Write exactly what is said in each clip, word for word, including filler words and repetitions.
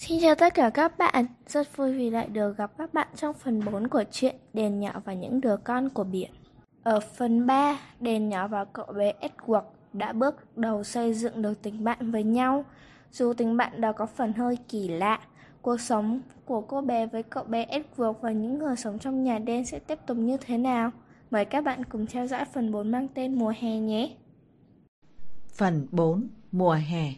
Xin chào tất cả các bạn, rất vui vì lại được gặp các bạn trong phần bốn của truyện Đèn nhỏ và những đứa con của biển. Ở phần ba, Đèn nhỏ và cậu bé Edward đã bước đầu xây dựng được tình bạn với nhau. Dù tình bạn đó có phần hơi kỳ lạ, cuộc sống của cô bé với cậu bé Edward và những người sống trong nhà đen sẽ tiếp tục như thế nào? Mời các bạn cùng theo dõi phần bốn mang tên Mùa hè nhé! Phần bốn. Mùa hè.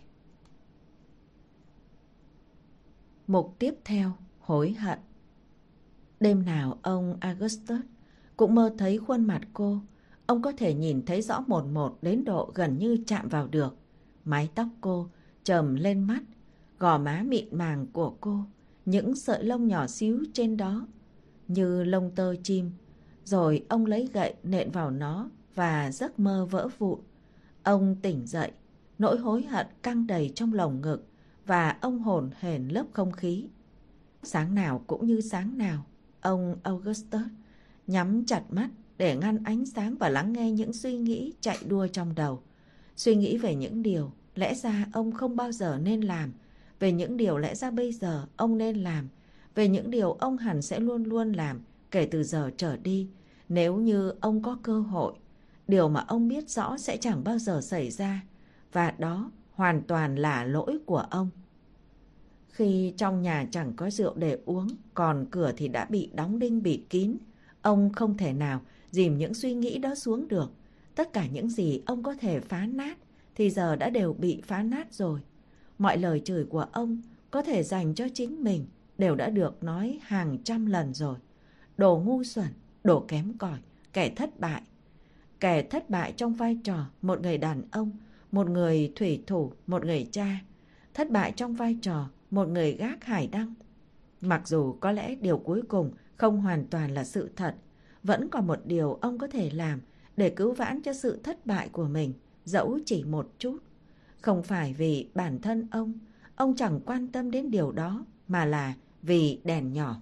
Mục tiếp theo, hối hận. Đêm nào ông Augustus cũng mơ thấy khuôn mặt cô. Ông có thể nhìn thấy rõ một một đến độ gần như chạm vào được. Mái tóc cô trầm lên mắt, gò má mịn màng của cô, những sợi lông nhỏ xíu trên đó như lông tơ chim. Rồi ông lấy gậy nện vào nó và giấc mơ vỡ vụn. Ông tỉnh dậy, nỗi hối hận căng đầy trong lồng ngực và ông hổn hển lớp không khí. Sáng nào cũng như sáng nào, ông Augustus nhắm chặt mắt để ngăn ánh sáng và lắng nghe những suy nghĩ chạy đua trong đầu. Suy nghĩ về những điều lẽ ra ông không bao giờ nên làm, về những điều lẽ ra bây giờ ông nên làm, về những điều ông hẳn sẽ luôn luôn làm kể từ giờ trở đi nếu như ông có cơ hội. Điều mà ông biết rõ sẽ chẳng bao giờ xảy ra, và đó hoàn toàn là lỗi của ông. Khi trong nhà chẳng có rượu để uống, còn cửa thì đã bị đóng đinh bịt kín, ông không thể nào dìm những suy nghĩ đó xuống được. Tất cả những gì ông có thể phá nát thì giờ đã đều bị phá nát rồi. Mọi lời chửi của ông có thể dành cho chính mình đều đã được nói hàng trăm lần rồi. Đồ ngu xuẩn, đồ kém cỏi, kẻ thất bại. Kẻ thất bại trong vai trò một người đàn ông, một người thủy thủ, một người cha. Thất bại trong vai trò một người gác hải đăng. Mặc dù có lẽ điều cuối cùng không hoàn toàn là sự thật, vẫn còn một điều ông có thể làm để cứu vãn cho sự thất bại của mình, dẫu chỉ một chút. Không phải vì bản thân ông, ông chẳng quan tâm đến điều đó, mà là vì đèn nhỏ.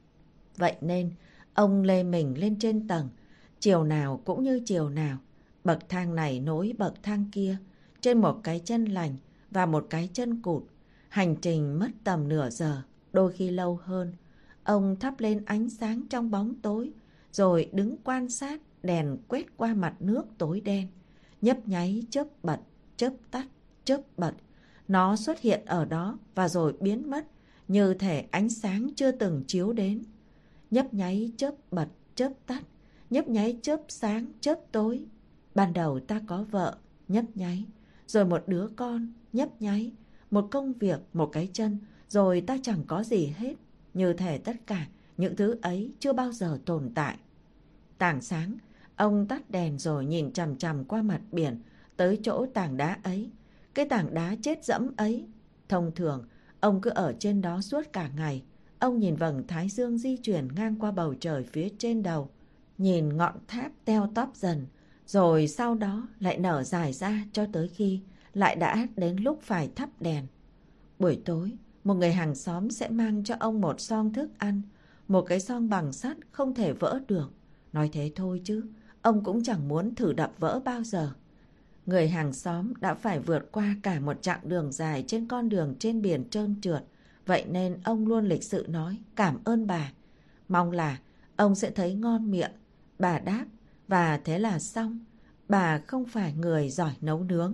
Vậy nên, ông lê mình lên trên tầng, chiều nào cũng như chiều nào, bậc thang này nối bậc thang kia, trên một cái chân lành và một cái chân cụt. Hành trình mất tầm nửa giờ, đôi khi lâu hơn. Ông thắp lên ánh sáng trong bóng tối, rồi đứng quan sát đèn quét qua mặt nước tối đen. Nhấp nháy chớp bật, chớp tắt, chớp bật. Nó xuất hiện ở đó và rồi biến mất, như thể ánh sáng chưa từng chiếu đến. Nhấp nháy chớp bật, chớp tắt, nhấp nháy chớp sáng, chớp tối. Ban đầu ta có vợ, nhấp nháy, rồi một đứa con, nhấp nháy, một công việc, một cái chân, rồi ta chẳng có gì hết, như thể tất cả những thứ ấy chưa bao giờ tồn tại. Tảng sáng, ông tắt đèn rồi nhìn chằm chằm qua mặt biển, tới chỗ tảng đá ấy, cái tảng đá chết dẫm ấy. Thông thường, ông cứ ở trên đó suốt cả ngày. Ông nhìn vầng thái dương di chuyển ngang qua bầu trời phía trên đầu, nhìn ngọn tháp teo tóp dần, rồi sau đó lại nở dài ra cho tới khi lại đã đến lúc phải thắp đèn. Buổi tối, một người hàng xóm sẽ mang cho ông một xong thức ăn, một cái xong bằng sắt không thể vỡ được. Nói thế thôi chứ, ông cũng chẳng muốn thử đập vỡ bao giờ. Người hàng xóm đã phải vượt qua cả một chặng đường dài trên con đường trên biển trơn trượt, vậy nên ông luôn lịch sự nói cảm ơn bà. Mong là ông sẽ thấy ngon miệng. Bà đáp, và thế là xong. Bà không phải người giỏi nấu nướng.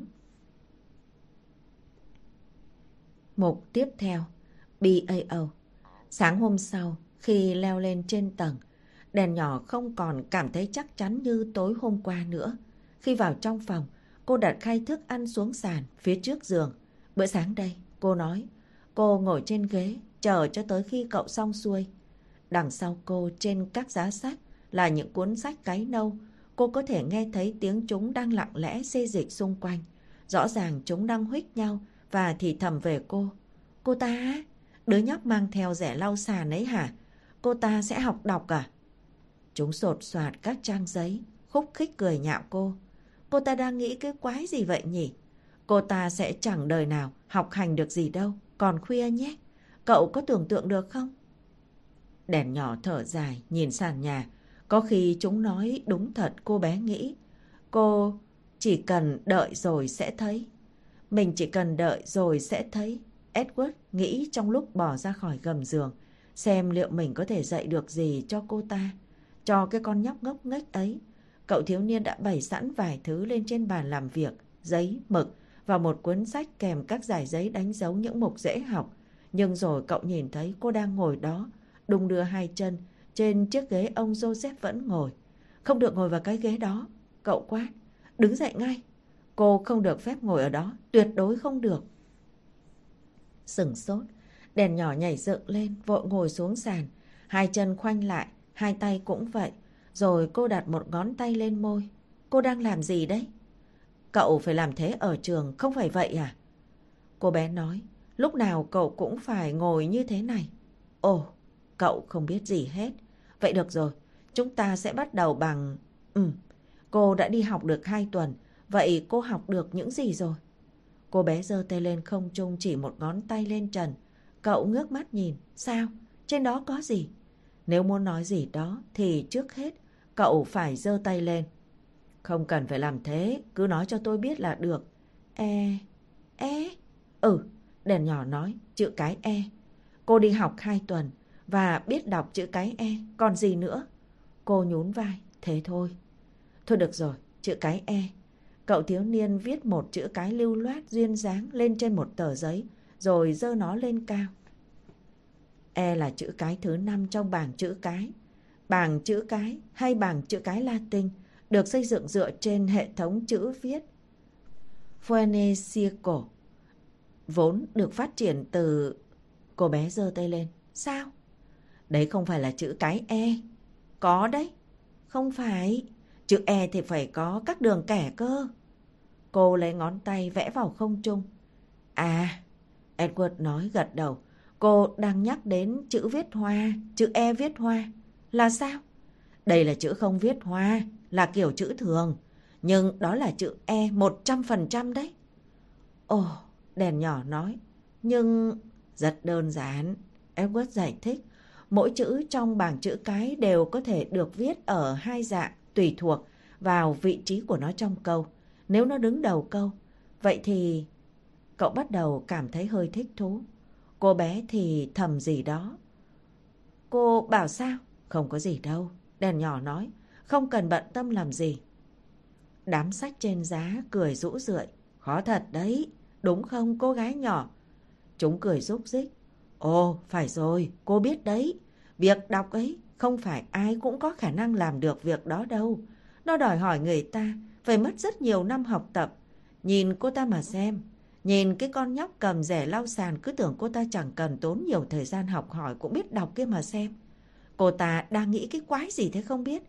Mục tiếp theo, bê a o. Sáng hôm sau, khi leo lên trên tầng, đèn nhỏ không còn cảm thấy chắc chắn như tối hôm qua nữa. Khi vào trong phòng, cô đặt khay thức ăn xuống sàn phía trước giường. Bữa sáng đây, cô nói. Cô ngồi trên ghế, chờ cho tới khi cậu xong xuôi. Đằng sau cô trên các giá sách là những cuốn sách cáy nâu. Cô có thể nghe thấy tiếng chúng đang lặng lẽ xê dịch xung quanh. Rõ ràng chúng đang huých nhau và thì thầm về cô. Cô ta á? Đứa nhóc mang theo rẻ lau sàn ấy hả? Cô ta sẽ học đọc à? Chúng sột soạt các trang giấy, khúc khích cười nhạo cô. Cô ta đang nghĩ cái quái gì vậy nhỉ? Cô ta sẽ chẳng đời nào học hành được gì đâu, còn khuya nhé. Cậu có tưởng tượng được không? Đèn nhỏ thở dài nhìn sàn nhà. Có khi chúng nói đúng thật, cô bé nghĩ. Cô chỉ cần đợi rồi sẽ thấy. Mình chỉ cần đợi rồi sẽ thấy. Edward nghĩ trong lúc bỏ ra khỏi gầm giường, xem liệu mình có thể dạy được gì cho cô ta, cho cái con nhóc ngốc nghếch ấy. Cậu thiếu niên đã bày sẵn vài thứ lên trên bàn làm việc, giấy, mực và một cuốn sách kèm các dải giấy đánh dấu những mục dễ học. Nhưng rồi cậu nhìn thấy cô đang ngồi đó, đung đưa hai chân trên chiếc ghế ông Joseph vẫn ngồi. Không được ngồi vào cái ghế đó, cậu quát. Đứng dậy ngay. Cô không được phép ngồi ở đó, tuyệt đối không được. Sửng sốt, đèn nhỏ nhảy dựng lên, vội ngồi xuống sàn. Hai chân khoanh lại, hai tay cũng vậy. Rồi cô đặt một ngón tay lên môi. Cô đang làm gì đấy? Cậu phải làm thế ở trường, không phải vậy à? Cô bé nói, lúc nào cậu cũng phải ngồi như thế này. Ồ, cậu không biết gì hết. Vậy được rồi, chúng ta sẽ bắt đầu bằng... Ừ, cô đã đi học được hai tuần, vậy cô học được những gì rồi? Cô bé giơ tay lên không trung chỉ một ngón tay lên trần. Cậu ngước mắt nhìn, sao? Trên đó có gì? Nếu muốn nói gì đó thì trước hết cậu phải giơ tay lên. Không cần phải làm thế, cứ nói cho tôi biết là được. E... E... Ừ, đèn nhỏ nói, chữ cái E. Cô đi học hai tuần và biết đọc chữ cái E, còn gì nữa? Cô nhún vai, thế thôi. Thôi được rồi, chữ cái E. Cậu thiếu niên viết một chữ cái lưu loát duyên dáng lên trên một tờ giấy, rồi giơ nó lên cao. E là chữ cái thứ năm trong bảng chữ cái. Bảng chữ cái hay bảng chữ cái Latin được xây dựng dựa trên hệ thống chữ viết Phoenicico, vốn được phát triển từ... Cô bé giơ tay lên. Sao? Đấy không phải là chữ cái E. Có đấy. Không phải. Chữ E thì phải có các đường kẻ cơ. Cô lấy ngón tay vẽ vào không trung. À, Edward nói gật đầu. Cô đang nhắc đến chữ viết hoa, chữ E viết hoa. Là sao? Đây là chữ không viết hoa, là kiểu chữ thường. Nhưng đó là chữ E một trăm phần trăm đấy. Ồ, đèn nhỏ nói. Nhưng... Rất đơn giản. Edward giải thích. Mỗi chữ trong bảng chữ cái đều có thể được viết ở hai dạng tùy thuộc vào vị trí của nó trong câu. Nếu nó đứng đầu câu, vậy thì... Cậu bắt đầu cảm thấy hơi thích thú. Cô bé thì thầm gì đó. Cô bảo sao? Không có gì đâu. Đèn nhỏ nói. Không cần bận tâm làm gì. Đám sách trên giá cười rũ rượi. Khó thật đấy. Đúng không cô gái nhỏ? Chúng cười rúc rích. Ồ, phải rồi, cô biết đấy. Việc đọc ấy, không phải ai cũng có khả năng làm được việc đó đâu. Nó đòi hỏi người ta phải mất rất nhiều năm học tập. Nhìn cô ta mà xem. Nhìn cái con nhóc cầm rẻ lau sàn cứ tưởng cô ta chẳng cần tốn nhiều thời gian học hỏi cũng biết đọc kia mà xem. Cô ta đang nghĩ cái quái gì thế không biết.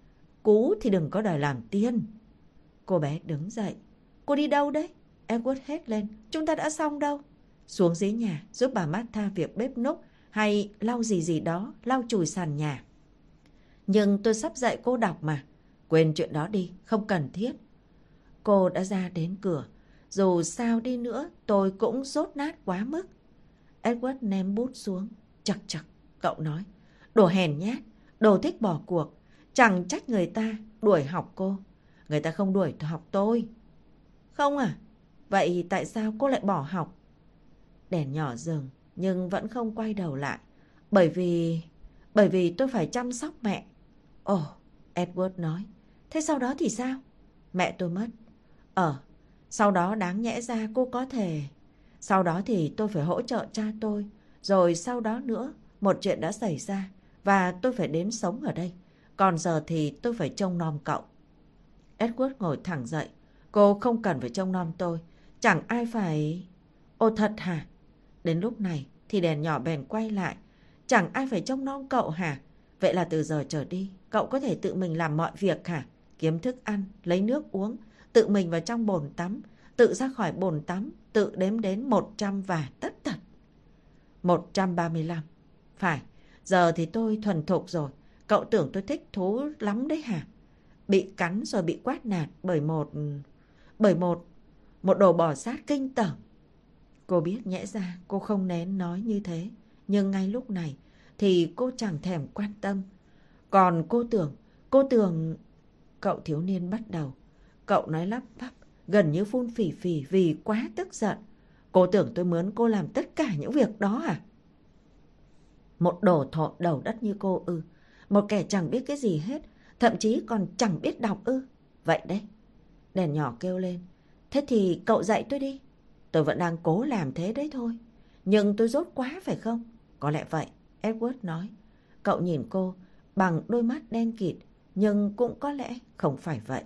Cú thì đừng có đòi làm tiên. Cô bé đứng dậy. Cô đi đâu đấy? Edward hét lên. Chúng ta đã xong đâu? Xuống dưới nhà giúp bà Martha việc bếp núc hay lau gì gì đó, lau chùi sàn nhà. Nhưng tôi sắp dạy cô đọc mà. Quên chuyện đó đi, không cần thiết. Cô đã ra đến cửa. Dù sao đi nữa, tôi cũng dốt nát quá mức. Edward ném bút xuống. Chật chật, cậu nói. Đồ hèn nhát, đồ thích bỏ cuộc. Chẳng trách người ta đuổi học cô. Người ta không đuổi học tôi. Không à? Vậy tại sao cô lại bỏ học? Đèn nhỏ dừng, nhưng vẫn không quay đầu lại. Bởi vì... Bởi vì tôi phải chăm sóc mẹ. Ồ, oh, Edward nói. Thế sau đó thì sao? Mẹ tôi mất. Ờ, sau đó đáng nhẽ ra cô có thể... Sau đó thì tôi phải hỗ trợ cha tôi. Rồi sau đó nữa, một chuyện đã xảy ra. Và tôi phải đến sống ở đây. Còn giờ thì tôi phải trông nom cậu. Edward ngồi thẳng dậy. Cô không cần phải trông nom tôi. Chẳng ai phải... Ồ thật hả? Đến lúc này thì đèn nhỏ bèn quay lại. Chẳng ai phải trông nom cậu hả? Vậy là từ giờ trở đi, cậu có thể tự mình làm mọi việc hả? Kiếm thức ăn, lấy nước uống, tự mình vào trong bồn tắm, tự ra khỏi bồn tắm, tự đếm đến một trăm và tất tật. một trăm ba mươi lăm. Phải, giờ thì tôi thuần thục rồi. Cậu tưởng tôi thích thú lắm đấy hả? Bị cắn rồi bị quát nạt bởi một... Bởi một... Một đồ bò sát kinh tởm. Cô biết nhẽ ra cô không nén nói như thế. Nhưng ngay lúc này thì cô chẳng thèm quan tâm. Còn cô tưởng... Cô tưởng... Cậu thiếu niên bắt đầu. Cậu nói lắp bắp, gần như phun phì phì vì quá tức giận. Cô tưởng tôi mướn cô làm tất cả những việc đó à? Một đồ thộn đầu đất như cô ư? Một kẻ chẳng biết cái gì hết, thậm chí còn chẳng biết đọc ư? Vậy đấy. Đèn nhỏ kêu lên. Thế thì cậu dạy tôi đi. Tôi vẫn đang cố làm thế đấy thôi. Nhưng tôi dốt quá phải không? Có lẽ vậy, Edward nói. Cậu nhìn cô bằng đôi mắt đen kịt, nhưng cũng có lẽ không phải vậy.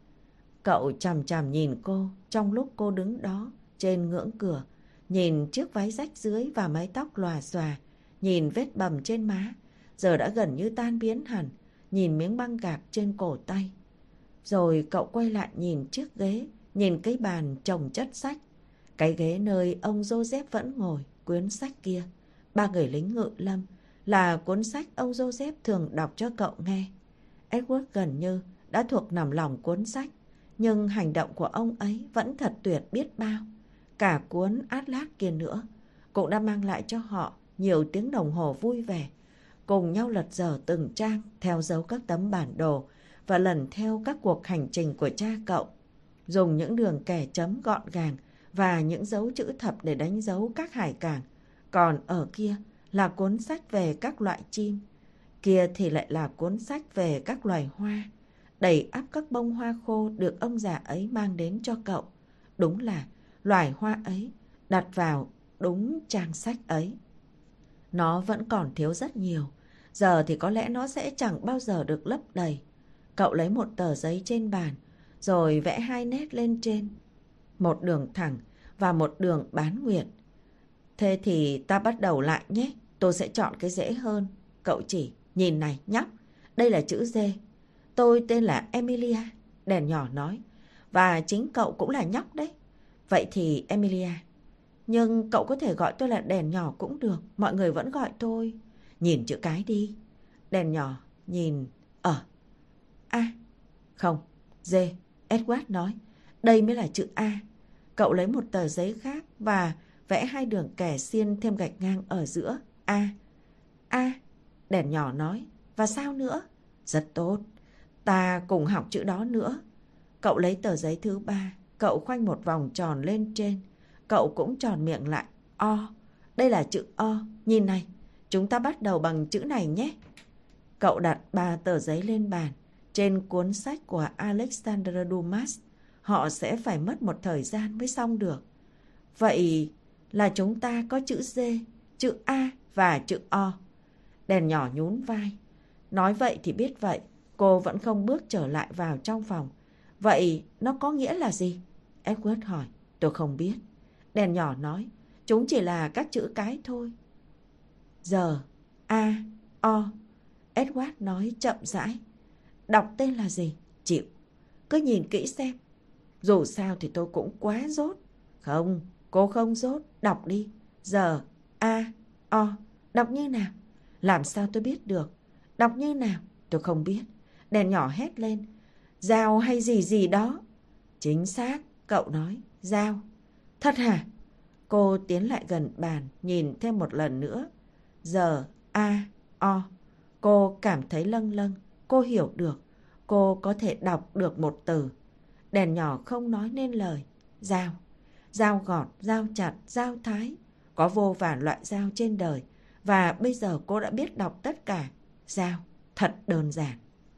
Cậu chằm chằm nhìn cô trong lúc cô đứng đó trên ngưỡng cửa, nhìn chiếc váy rách dưới và mái tóc lòa xòa, nhìn vết bầm trên má, giờ đã gần như tan biến hẳn, nhìn miếng băng gạc trên cổ tay. Rồi cậu quay lại nhìn chiếc ghế, nhìn cái bàn chồng chất sách, cái ghế nơi ông Joseph vẫn ngồi, cuốn sách kia, Ba người lính ngự lâm, là cuốn sách ông Joseph thường đọc cho cậu nghe. Edward gần như đã thuộc nằm lòng cuốn sách, nhưng hành động của ông ấy vẫn thật tuyệt biết bao. Cả cuốn Atlas kia nữa cũng đã mang lại cho họ nhiều tiếng đồng hồ vui vẻ, cùng nhau lật dở từng trang, theo dấu các tấm bản đồ và lần theo các cuộc hành trình của cha cậu, dùng những đường kẻ chấm gọn gàng và những dấu chữ thập để đánh dấu các hải cảng. Còn ở kia là cuốn sách về các loại chim, kia thì lại là cuốn sách về các loài hoa, đầy ắp các bông hoa khô được ông già ấy mang đến cho cậu. Đúng là loài hoa ấy đặt vào đúng trang sách ấy. Nó vẫn còn thiếu rất nhiều, giờ thì có lẽ nó sẽ chẳng bao giờ được lấp đầy. Cậu lấy một tờ giấy trên bàn, rồi vẽ hai nét lên trên, một đường thẳng và một đường bán nguyệt. Thế thì ta bắt đầu lại nhé, tôi sẽ chọn cái dễ hơn. Cậu chỉ, nhìn này nhóc, đây là chữ D. Tôi tên là Emilia, đèn nhỏ nói, và chính cậu cũng là nhóc đấy. Vậy thì Emilia, nhưng cậu có thể gọi tôi là đèn nhỏ cũng được, mọi người vẫn gọi tôi. Nhìn chữ cái đi. Đèn nhỏ nhìn ở A. Không, D. Edward nói, đây mới là chữ A. Cậu lấy một tờ giấy khác và vẽ hai đường kẻ xiên thêm gạch ngang ở giữa. A. A. Đèn nhỏ nói, và sao nữa? Rất tốt, ta cùng học chữ đó nữa. Cậu lấy tờ giấy thứ ba, cậu khoanh một vòng tròn lên trên. Cậu cũng tròn miệng lại. O. Đây là chữ O. Nhìn này, chúng ta bắt đầu bằng chữ này nhé. Cậu đặt ba tờ giấy lên bàn, trên cuốn sách của Alexander Dumas. Họ sẽ phải mất một thời gian mới xong được. Vậy là chúng ta có chữ D, chữ A và chữ O. Đèn nhỏ nhún vai. Nói vậy thì biết vậy. Cô vẫn không bước trở lại vào trong phòng. Vậy nó có nghĩa là gì? Edward hỏi. Tôi không biết. Đèn nhỏ nói. Chúng chỉ là các chữ cái thôi. Giờ, A, O. Edward nói chậm rãi. Đọc tên là gì? Chịu. Cứ nhìn kỹ xem. Dù sao thì tôi cũng quá dốt. Không, cô không dốt. Đọc đi. Giờ, A, O. Đọc như nào? Làm sao tôi biết được? Đọc như nào? Tôi không biết. Đèn nhỏ hét lên. Dao hay gì gì đó. Chính xác, cậu nói. Dao. Thật hả? Cô tiến lại gần bàn, nhìn thêm một lần nữa. Giờ, A, O. Cô cảm thấy lâng lâng. Cô hiểu được. Cô có thể đọc được một từ. Đèn nhỏ không nói nên lời. Dao. Dao gọt, dao chặt, dao thái. Có vô vàn loại dao trên đời. Và bây giờ cô đã biết đọc tất cả. Dao. Thật đơn giản.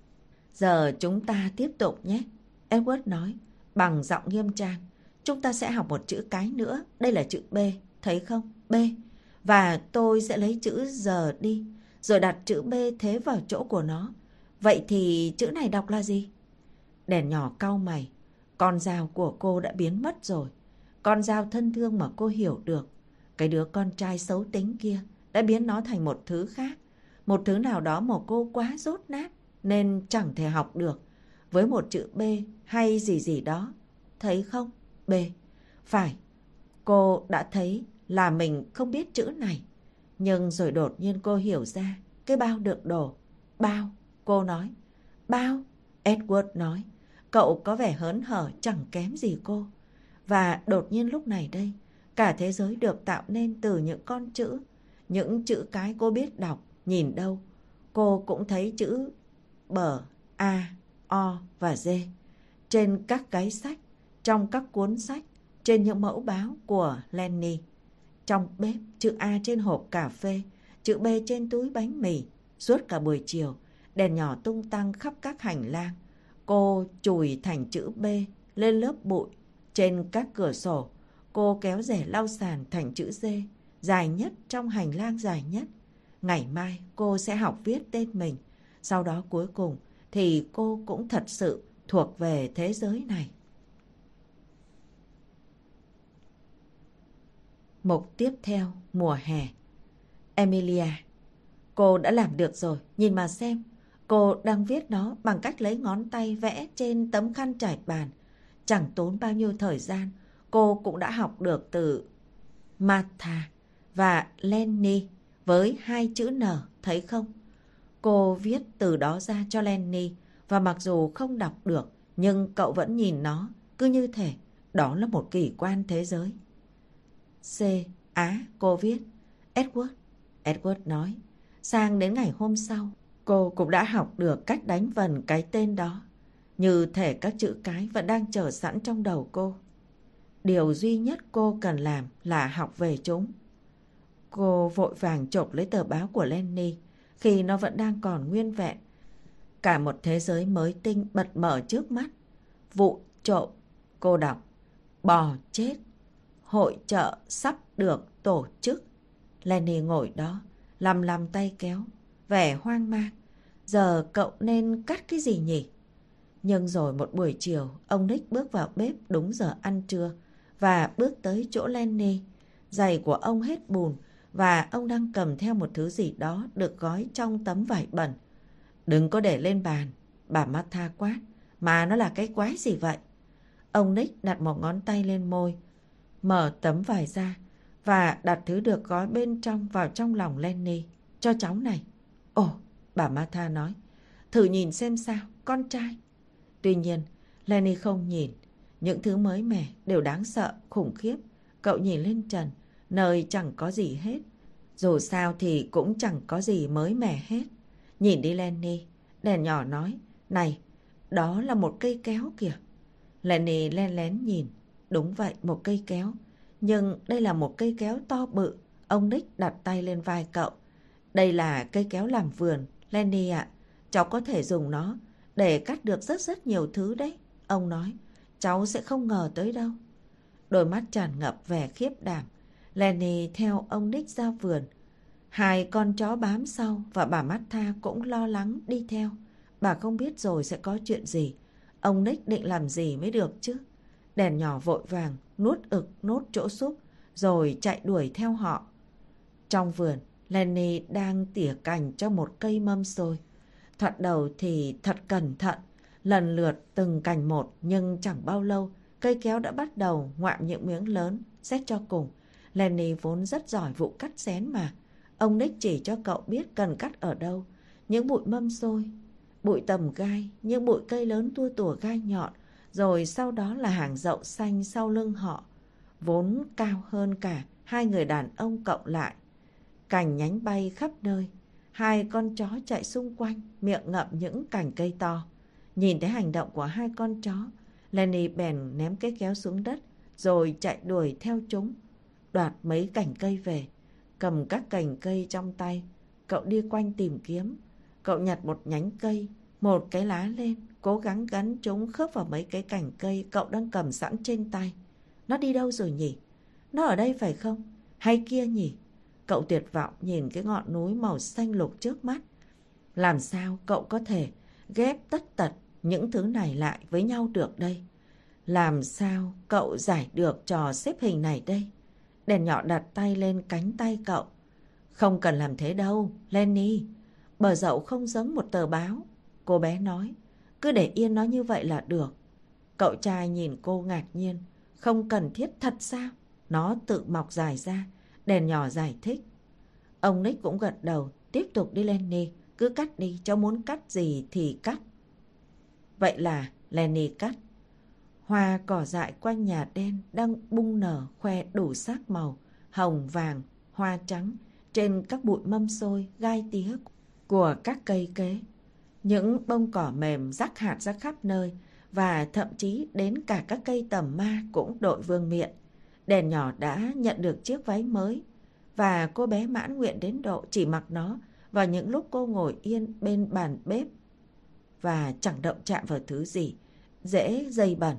Giờ chúng ta tiếp tục nhé. Edward nói bằng giọng nghiêm trang. Chúng ta sẽ học một chữ cái nữa. Đây là chữ B. Thấy không? B. Và tôi sẽ lấy chữ giờ đi, rồi đặt chữ B thế vào chỗ của nó. Vậy thì chữ này đọc là gì? Đèn nhỏ cau mày. Con dao của cô đã biến mất rồi. Con dao thân thương mà cô hiểu được. Cái đứa con trai xấu tính kia đã biến nó thành một thứ khác. Một thứ nào đó mà cô quá dốt nát nên chẳng thể học được. Với một chữ B hay gì gì đó. Thấy không? B. Phải. Cô đã thấy là mình không biết chữ này. Nhưng rồi đột nhiên cô hiểu ra. Cái bao được đổ. Bao. Cô nói. Bao. Edward nói. Cậu có vẻ hớn hở chẳng kém gì cô. Và đột nhiên lúc này đây, cả thế giới được tạo nên từ những con chữ. Những chữ cái cô biết đọc. Nhìn đâu cô cũng thấy chữ bờ, A, O và D. Trên các cái sách, trong các cuốn sách, trên những mẫu báo của Lenny. Trong bếp, chữ A trên hộp cà phê, chữ B trên túi bánh mì. Suốt cả buổi chiều, đèn nhỏ tung tăng khắp các hành lang. Cô chùi thành chữ B lên lớp bụi trên các cửa sổ. Cô kéo rẻ lau sàn thành chữ D, dài nhất trong hành lang dài nhất. Ngày mai cô sẽ học viết tên mình. Sau đó cuối cùng thì cô cũng thật sự thuộc về thế giới này. Mục tiếp theo, mùa hè. Emilia, cô đã làm được rồi, nhìn mà xem. Cô đang viết nó bằng cách lấy ngón tay vẽ trên tấm khăn trải bàn. Chẳng tốn bao nhiêu thời gian, cô cũng đã học được từ Martha và Lenny với hai chữ N, thấy không? Cô viết từ đó ra cho Lenny, và mặc dù không đọc được, nhưng cậu vẫn nhìn nó, cứ như thể đó là một kỳ quan thế giới. C. Á, cô viết. Edward. Edward nói. Sang đến ngày hôm sau, cô cũng đã học được cách đánh vần cái tên đó. Như thể các chữ cái vẫn đang chờ sẵn trong đầu cô. Điều duy nhất cô cần làm là học về chúng. Cô vội vàng chộp lấy tờ báo của Lenny khi nó vẫn đang còn nguyên vẹn. Cả một thế giới mới tinh bật mở trước mắt. Vụ trộm, cô đọc. Bò chết. Hội chợ sắp được tổ chức. Lenny ngồi đó, lằm lằm tay kéo, vẻ hoang mang. Giờ cậu nên cắt cái gì nhỉ? Nhưng rồi một buổi chiều, ông Nick bước vào bếp đúng giờ ăn trưa và bước tới chỗ Lenny. Giày của ông hết bùn và ông đang cầm theo một thứ gì đó được gói trong tấm vải bẩn. Đừng có để lên bàn, bà Martha quát. Mà nó là cái quái gì vậy? Ông Nick đặt một ngón tay lên môi, mở tấm vải ra và đặt thứ được gói bên trong vào trong lòng Lenny. Cho cháu này. Ồ, bà Martha nói. Thử nhìn xem sao, con trai. Tuy nhiên, Lenny không nhìn. Những thứ mới mẻ đều đáng sợ, khủng khiếp. Cậu nhìn lên trần, nơi chẳng có gì hết. Dù sao thì cũng chẳng có gì mới mẻ hết. Nhìn đi Lenny, đèn nhỏ nói. Này, đó là một cây kéo kìa. Lenny len lén nhìn. Đúng vậy, một cây kéo. Nhưng đây là một cây kéo to bự. Ông Nick đặt tay lên vai cậu. Đây là cây kéo làm vườn, Lenny ạ. Cháu có thể dùng nó để cắt được rất rất nhiều thứ đấy. Ông nói, cháu sẽ không ngờ tới đâu. Đôi mắt tràn ngập vẻ khiếp đảm. Lenny theo ông Nick ra vườn. Hai con chó bám sau và bà Martha cũng lo lắng đi theo. Bà không biết rồi sẽ có chuyện gì. Ông Nick định làm gì mới được chứ. Đèn nhỏ vội vàng nuốt ực nốt chỗ xúc rồi chạy đuổi theo họ. Trong vườn, Lenny đang tỉa cành cho một cây mâm xôi. Thoạt đầu thì thật cẩn thận, lần lượt từng cành một, nhưng chẳng bao lâu cây kéo đã bắt đầu ngoạm những miếng lớn. Xét cho cùng, Lenny vốn rất giỏi vụ cắt xén mà. Ông Nick chỉ cho cậu biết cần cắt ở đâu. Những bụi mâm xôi, bụi tầm gai, những bụi cây lớn tua tủa gai nhọn, rồi sau đó là hàng dậu xanh sau lưng họ, vốn cao hơn cả hai người đàn ông cộng lại. Cành nhánh bay khắp nơi. Hai con chó chạy xung quanh, miệng ngậm những cành cây to. Nhìn thấy hành động của hai con chó, Lenny bèn ném cái kéo xuống đất, rồi chạy đuổi theo chúng, đoạt mấy cành cây về. Cầm các cành cây trong tay, cậu đi quanh tìm kiếm. Cậu nhặt một nhánh cây, một cái lá lên, cố gắng gắn chúng khớp vào mấy cái cành cây cậu đang cầm sẵn trên tay. Nó đi đâu rồi nhỉ? Nó ở đây phải không? Hay kia nhỉ? Cậu tuyệt vọng nhìn cái ngọn núi màu xanh lục trước mắt. Làm sao cậu có thể ghép tất tật những thứ này lại với nhau được đây? Làm sao cậu giải được trò xếp hình này đây? Đèn nhỏ đặt tay lên cánh tay cậu. Không cần làm thế đâu, Lenny. Bờ dậu không giống một tờ báo, cô bé nói. Cứ để yên nó như vậy là được. Cậu trai nhìn cô ngạc nhiên. Không cần thiết thật sao? Nó tự mọc dài ra. Đèn nhỏ giải thích. Ông Nick cũng gật đầu. Tiếp tục đi Lenny. Cứ cắt đi, cháu muốn cắt gì thì cắt. Vậy là Lenny cắt. Hoa cỏ dại quanh nhà đen đang bung nở khoe đủ sắc màu. Hồng, vàng, hoa trắng trên các bụi mâm xôi, gai tía của các cây kế. Những bông cỏ mềm rắc hạt ra khắp nơi, và thậm chí đến cả các cây tầm ma cũng đội vương miện. Đèn nhỏ đã nhận được chiếc váy mới và cô bé mãn nguyện đến độ chỉ mặc nó vào những lúc cô ngồi yên bên bàn bếp và chẳng động chạm vào thứ gì dễ dây bẩn.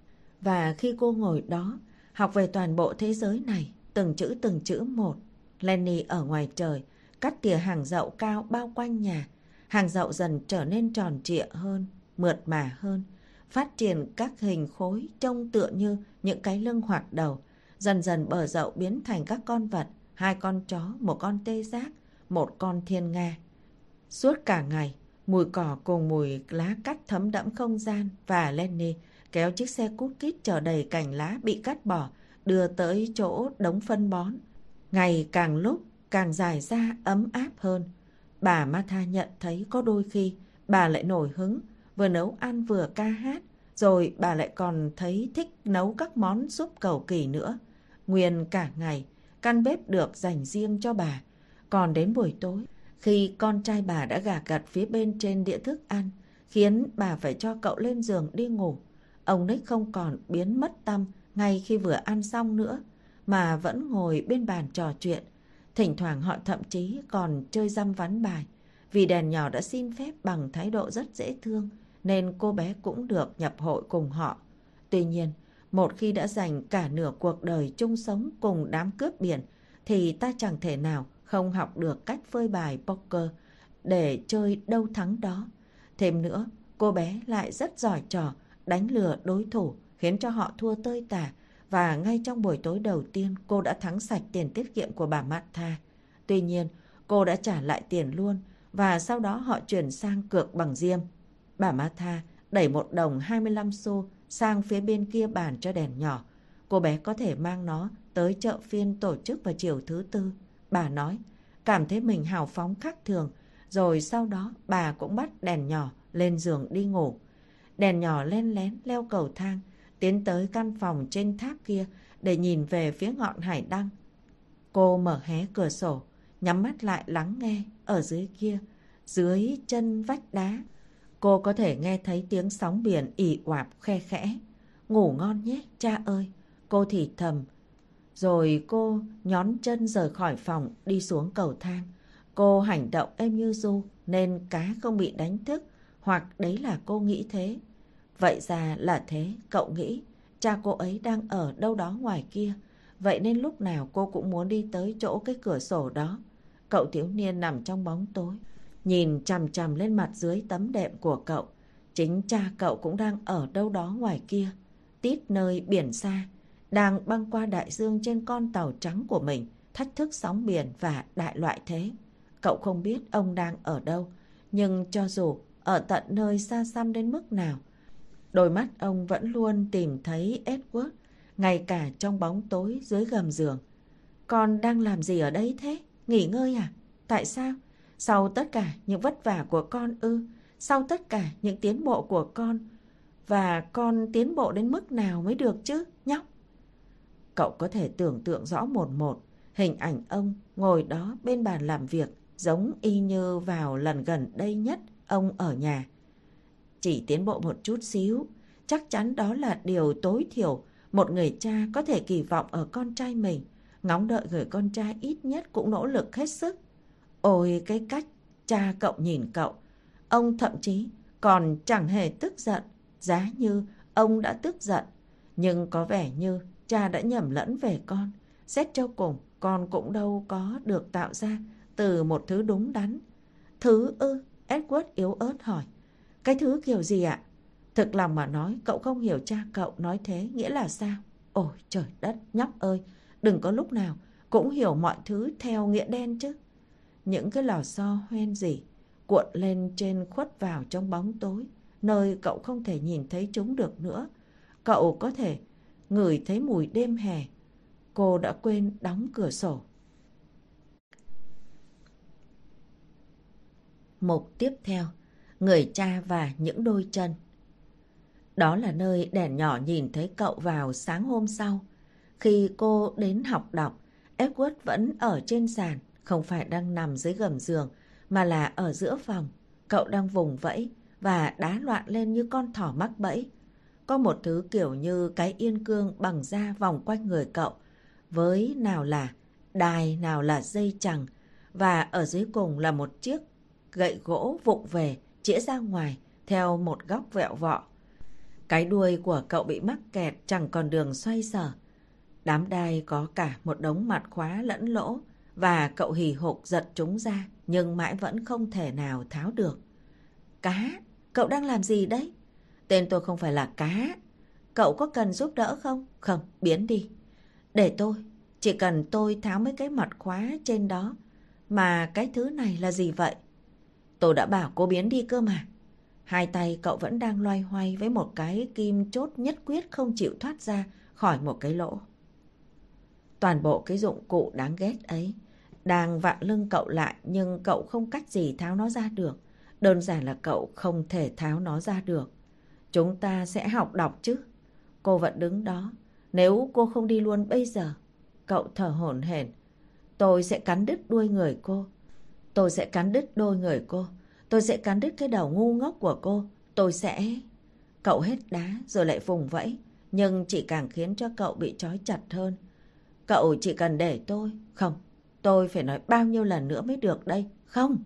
Và khi cô ngồi đó học về toàn bộ thế giới này, từng chữ từng chữ một, Lenny ở ngoài trời cắt tỉa hàng dậu cao bao quanh nhà. Hàng dậu dần trở nên tròn trịa hơn, mượt mà hơn, phát triển các hình khối trông tựa như những cái lưng hoặc đầu. Dần dần bờ dậu biến thành các con vật, hai con chó, một con tê giác, một con thiên nga. Suốt cả ngày, mùi cỏ cùng mùi lá cắt thấm đẫm không gian và Lenny kéo chiếc xe cút kít chở đầy cành lá bị cắt bỏ đưa tới chỗ đống phân bón. Ngày càng lúc càng dài ra ấm áp hơn. Bà Martha nhận thấy có đôi khi bà lại nổi hứng, vừa nấu ăn vừa ca hát, rồi bà lại còn thấy thích nấu các món súp cầu kỳ nữa. Nguyên cả ngày, căn bếp được dành riêng cho bà. Còn đến buổi tối, khi con trai bà đã gà gật phía bên trên đĩa thức ăn, khiến bà phải cho cậu lên giường đi ngủ, ông Nick không còn biến mất tăm ngay khi vừa ăn xong nữa, mà vẫn ngồi bên bàn trò chuyện. Thỉnh thoảng họ thậm chí còn chơi dăm ván bài. Vì đèn nhỏ đã xin phép bằng thái độ rất dễ thương, nên cô bé cũng được nhập hội cùng họ. Tuy nhiên, một khi đã dành cả nửa cuộc đời chung sống cùng đám cướp biển, thì ta chẳng thể nào không học được cách phơi bài poker để chơi đâu thắng đó. Thêm nữa, cô bé lại rất giỏi trò đánh lừa đối thủ, khiến cho họ thua tơi tả. Và ngay trong buổi tối đầu tiên, cô đã thắng sạch tiền tiết kiệm của bà Martha. Tuy nhiên, cô đã trả lại tiền luôn, và sau đó họ chuyển sang cược bằng diêm. Bà Martha đẩy một đồng hai mươi lăm xu sang phía bên kia bàn cho đèn nhỏ. Cô bé có thể mang nó tới chợ phiên tổ chức vào chiều thứ tư. Bà nói, cảm thấy mình hào phóng khác thường. Rồi sau đó bà cũng bắt đèn nhỏ lên giường đi ngủ. Đèn nhỏ len lén leo cầu thang, tiến tới căn phòng trên tháp kia để nhìn về phía ngọn hải đăng. Cô mở hé cửa sổ, nhắm mắt lại lắng nghe. Ở dưới kia, dưới chân vách đá, cô có thể nghe thấy tiếng sóng biển ỉ oạp khe khẽ. Ngủ ngon nhé, cha ơi, cô thì thầm. Rồi cô nhón chân rời khỏi phòng, đi xuống cầu thang. Cô hành động êm như ru nên cá không bị đánh thức, hoặc đấy là cô nghĩ thế. Vậy ra là thế, cậu nghĩ cha cô ấy đang ở đâu đó ngoài kia. Vậy nên lúc nào cô cũng muốn đi tới chỗ cái cửa sổ đó. Cậu thiếu niên nằm trong bóng tối, nhìn chằm chằm lên mặt dưới tấm đệm của cậu. Chính cha cậu cũng đang ở đâu đó ngoài kia, tít nơi biển xa, đang băng qua đại dương trên con tàu trắng của mình, thách thức sóng biển và đại loại thế. Cậu không biết ông đang ở đâu, nhưng cho dù ở tận nơi xa xăm đến mức nào, đôi mắt ông vẫn luôn tìm thấy Edward, ngay cả trong bóng tối dưới gầm giường. Con đang làm gì ở đây thế? Nghỉ ngơi à? Tại sao? Sau tất cả những vất vả của con ư? Sau tất cả những tiến bộ của con? Và con tiến bộ đến mức nào mới được chứ, nhóc? Cậu có thể tưởng tượng rõ một một hình ảnh ông ngồi đó bên bàn làm việc, giống y như vào lần gần đây nhất ông ở nhà. Chỉ tiến bộ một chút xíu, chắc chắn đó là điều tối thiểu một người cha có thể kỳ vọng ở con trai mình. Ngóng đợi người con trai ít nhất cũng nỗ lực hết sức. Ôi cái cách cha cậu nhìn cậu, ông thậm chí còn chẳng hề tức giận. Giá như ông đã tức giận, nhưng có vẻ như cha đã nhầm lẫn về con. Xét cho cùng, con cũng đâu có được tạo ra từ một thứ đúng đắn. Thứ ư? Edward yếu ớt hỏi. Cái thứ kiểu gì ạ? Thực lòng mà nói, cậu không hiểu cha cậu nói thế nghĩa là sao. Ôi trời đất, nhóc ơi, đừng có lúc nào cũng hiểu mọi thứ theo nghĩa đen chứ. Những cái lò xo hoen gì cuộn lên trên khuất vào trong bóng tối, nơi cậu không thể nhìn thấy chúng được nữa. Cậu có thể ngửi thấy mùi đêm hè. Cô đã quên đóng cửa sổ. Mục tiếp theo, người cha và những đôi chân. Đó là nơi đèn nhỏ nhìn thấy cậu vào sáng hôm sau. Khi cô đến học đọc, Edward vẫn ở trên sàn, không phải đang nằm dưới gầm giường, mà là ở giữa phòng. Cậu đang vùng vẫy và đá loạn lên như con thỏ mắc bẫy. có một thứ kiểu như cái yên cương bằng da vòng quanh người cậu, với nào là đài, nào là dây chằng, và ở dưới cùng là một chiếc gậy gỗ vụng về chĩa ra ngoài theo một góc vẹo vọ. Cái đuôi của cậu bị mắc kẹt, chẳng còn đường xoay sở. Đám đai có cả một đống mặt khóa lẫn lỗ, và cậu hì hục giật chúng ra, nhưng mãi vẫn không thể nào tháo được. Cá, cậu đang làm gì đấy? Tên tôi không phải là Cá. Cậu có cần giúp đỡ không? Không, biến đi. Để tôi, chỉ cần tôi tháo mấy cái mặt khóa trên đó. Mà cái thứ này là gì vậy? Tôi đã bảo cô biến đi cơ mà. Hai tay cậu vẫn đang loay hoay với một cái kim chốt nhất quyết không chịu thoát ra khỏi một cái lỗ. Toàn bộ cái dụng cụ đáng ghét ấy đang vặn lưng cậu lại, nhưng cậu không cách gì tháo nó ra được. Đơn giản là cậu không thể tháo nó ra được. Chúng ta sẽ học đọc chứ. Cô vẫn đứng đó. Nếu cô không đi luôn bây giờ. Cậu thở hổn hển. Tôi sẽ cắn đứt đuôi người cô. Tôi sẽ cắn đứt đôi người cô. Tôi sẽ cắn đứt cái đầu ngu ngốc của cô. Tôi sẽ... Cậu hết đá rồi lại vùng vẫy, nhưng chỉ càng khiến cho cậu bị trói chặt hơn. Cậu chỉ cần để tôi. Không, tôi phải nói bao nhiêu lần nữa mới được đây. Không.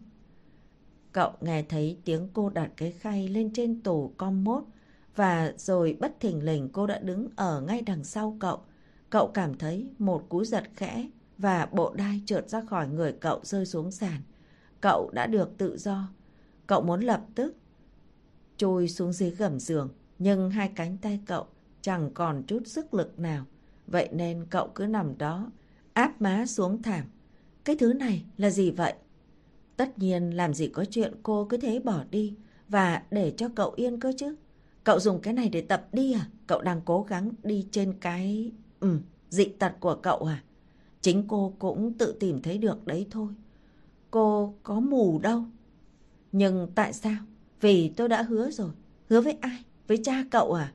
Cậu nghe thấy tiếng cô đặt cái khay lên trên tủ commode, và rồi bất thình lình cô đã đứng ở ngay đằng sau cậu. Cậu cảm thấy một cú giật khẽ và bộ đai trượt ra khỏi người cậu rơi xuống sàn. Cậu đã được tự do. Cậu muốn lập tức chui xuống dưới gầm giường, nhưng hai cánh tay cậu chẳng còn chút sức lực nào. Vậy nên cậu cứ nằm đó, áp má xuống thảm. Cái thứ này là gì vậy? Tất nhiên làm gì có chuyện cô cứ thế bỏ đi và để cho cậu yên cơ chứ. Cậu dùng cái này để tập đi à? Cậu đang cố gắng đi trên cái... Ừ, dị tật của cậu à? Chính cô cũng tự tìm thấy được đấy thôi. Cô có mù đâu. Nhưng tại sao? Vì tôi đã hứa rồi. Hứa với ai? Với cha cậu à?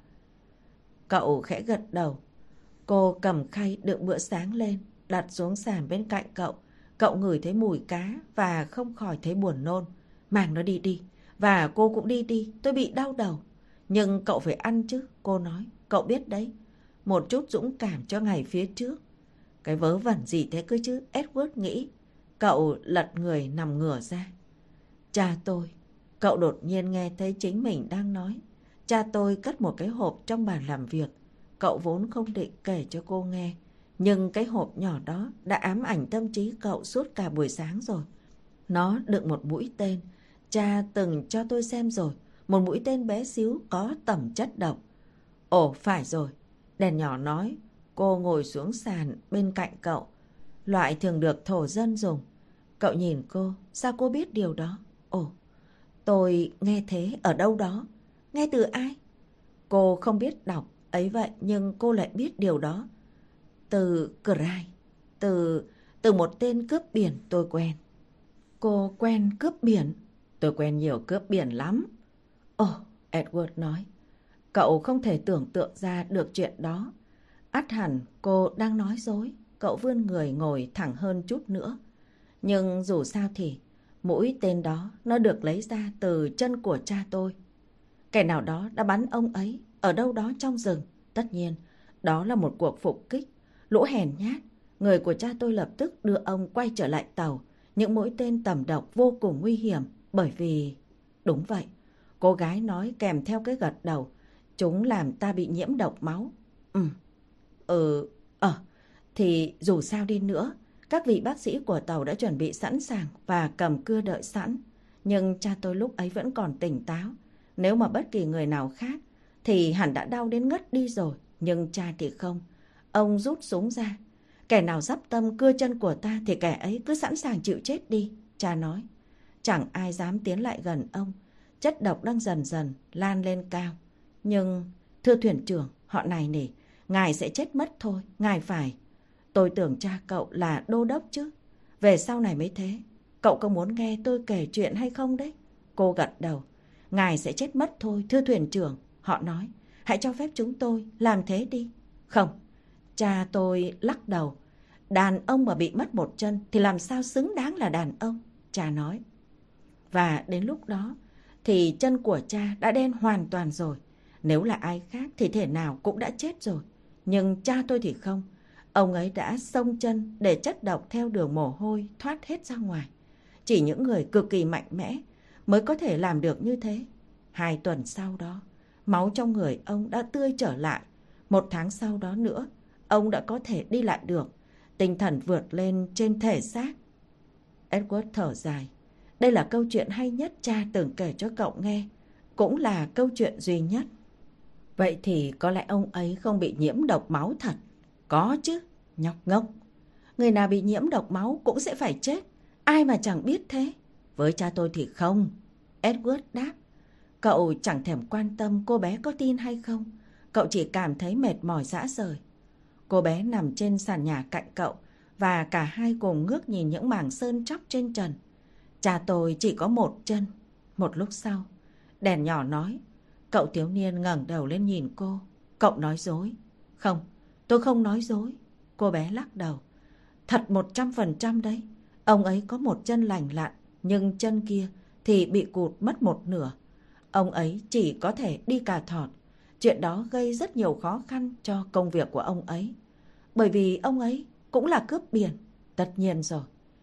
Cậu khẽ gật đầu. Cô cầm khay đựng bữa sáng lên, đặt xuống sàn bên cạnh cậu. Cậu ngửi thấy mùi cá và không khỏi thấy buồn nôn. Mang nó đi đi. Và cô cũng đi đi. Tôi bị đau đầu. Nhưng cậu phải ăn chứ, cô nói. Cậu biết đấy. Một chút dũng cảm cho ngày phía trước. Cái vớ vẩn gì thế cơ chứ, Edward nghĩ. Cậu lật người nằm ngửa ra. Cha tôi. Cậu đột nhiên nghe thấy chính mình đang nói. Cha tôi cất một cái hộp trong bàn làm việc. Cậu vốn không định kể cho cô nghe. Nhưng cái hộp nhỏ đó đã ám ảnh tâm trí cậu suốt cả buổi sáng rồi. Nó đựng một mũi tên. Cha từng cho tôi xem rồi. Một mũi tên bé xíu có tẩm chất độc. Ồ, phải rồi. Đèn nhỏ nói. Cô ngồi xuống sàn bên cạnh cậu. Loại thường được thổ dân dùng. Cậu nhìn cô. Sao cô biết điều đó? Ồ, tôi nghe thế ở đâu đó. Nghe từ ai? Cô không biết đọc. Ấy vậy nhưng cô lại biết điều đó. Từ Cry. Từ... từ một tên cướp biển tôi quen. Cô quen cướp biển? Tôi quen nhiều cướp biển lắm. Ồ, Edward nói. Cậu không thể tưởng tượng ra được chuyện đó. Ắt hẳn cô đang nói dối. Cậu vươn người ngồi thẳng hơn chút nữa. Nhưng dù sao thì mũi tên đó nó được lấy ra từ chân của cha tôi. Kẻ nào đó đã bắn ông ấy ở đâu đó trong rừng. Tất nhiên đó là một cuộc phục kích. Lũ hèn nhát. Người của cha tôi lập tức đưa ông quay trở lại tàu. Những mũi tên tầm độc vô cùng nguy hiểm. Bởi vì... Đúng vậy. Cô gái nói kèm theo cái gật đầu. Chúng làm ta bị nhiễm độc máu. Ừ. Ừ. Ờ. Thì dù sao đi nữa, các vị bác sĩ của tàu đã chuẩn bị sẵn sàng và cầm cưa đợi sẵn. Nhưng cha tôi lúc ấy vẫn còn tỉnh táo. Nếu mà bất kỳ người nào khác thì hẳn đã đau đến ngất đi rồi. Nhưng cha thì không. Ông rút súng ra. Kẻ nào dắp tâm cưa chân của ta thì kẻ ấy cứ sẵn sàng chịu chết đi, cha nói. Chẳng ai dám tiến lại gần ông. Chất độc đang dần dần lan lên cao. Nhưng, thưa thuyền trưởng, họ này nỉ, ngài sẽ chết mất thôi, ngài phải. Tôi tưởng cha cậu là đô đốc chứ. Về sau này mới thế. Cậu có muốn nghe tôi kể chuyện hay không đấy? Cô gật đầu. Ngài sẽ chết mất thôi, thưa thuyền trưởng, họ nói. Hãy cho phép chúng tôi làm thế đi. Không, cha tôi lắc đầu. Đàn ông mà bị mất một chân thì làm sao xứng đáng là đàn ông, cha nói. Và đến lúc đó thì chân của cha đã đen hoàn toàn rồi. Nếu là ai khác thì thể nào cũng đã chết rồi. Nhưng cha tôi thì không. Ông ấy đã xông chân để chất độc theo đường mồ hôi thoát hết ra ngoài. Chỉ những người cực kỳ mạnh mẽ mới có thể làm được như thế. Hai tuần sau đó, máu trong người ông đã tươi trở lại. Một tháng sau đó nữa, ông đã có thể đi lại được. Tinh thần vượt lên trên thể xác. Edward thở dài. Đây là câu chuyện hay nhất cha từng kể cho cậu nghe. Cũng là câu chuyện duy nhất. Vậy thì có lẽ ông ấy không bị nhiễm độc máu thật. Có chứ, nhóc ngốc. Người nào bị nhiễm độc máu cũng sẽ phải chết. Ai mà chẳng biết thế. Với cha tôi thì không. Edward đáp. Cậu chẳng thèm quan tâm cô bé có tin hay không. Cậu chỉ cảm thấy mệt mỏi rã rời. Cô bé nằm trên sàn nhà cạnh cậu và cả hai cùng ngước nhìn những mảng sơn tróc trên trần. Cha tôi chỉ có một chân. Một lúc sau, đèn nhỏ nói. Cậu thiếu niên ngẩng đầu lên nhìn cô. Cậu nói dối. Không, tôi không nói dối. Cô bé lắc đầu. Thật một trăm phần trăm đấy. Ông ấy có một chân lành lặn, nhưng chân kia thì bị cụt mất một nửa. Ông ấy chỉ có thể đi cà thọt. Chuyện đó gây rất nhiều khó khăn cho công việc của ông ấy. Bởi vì ông ấy cũng là cướp biển. Tất nhiên rồi.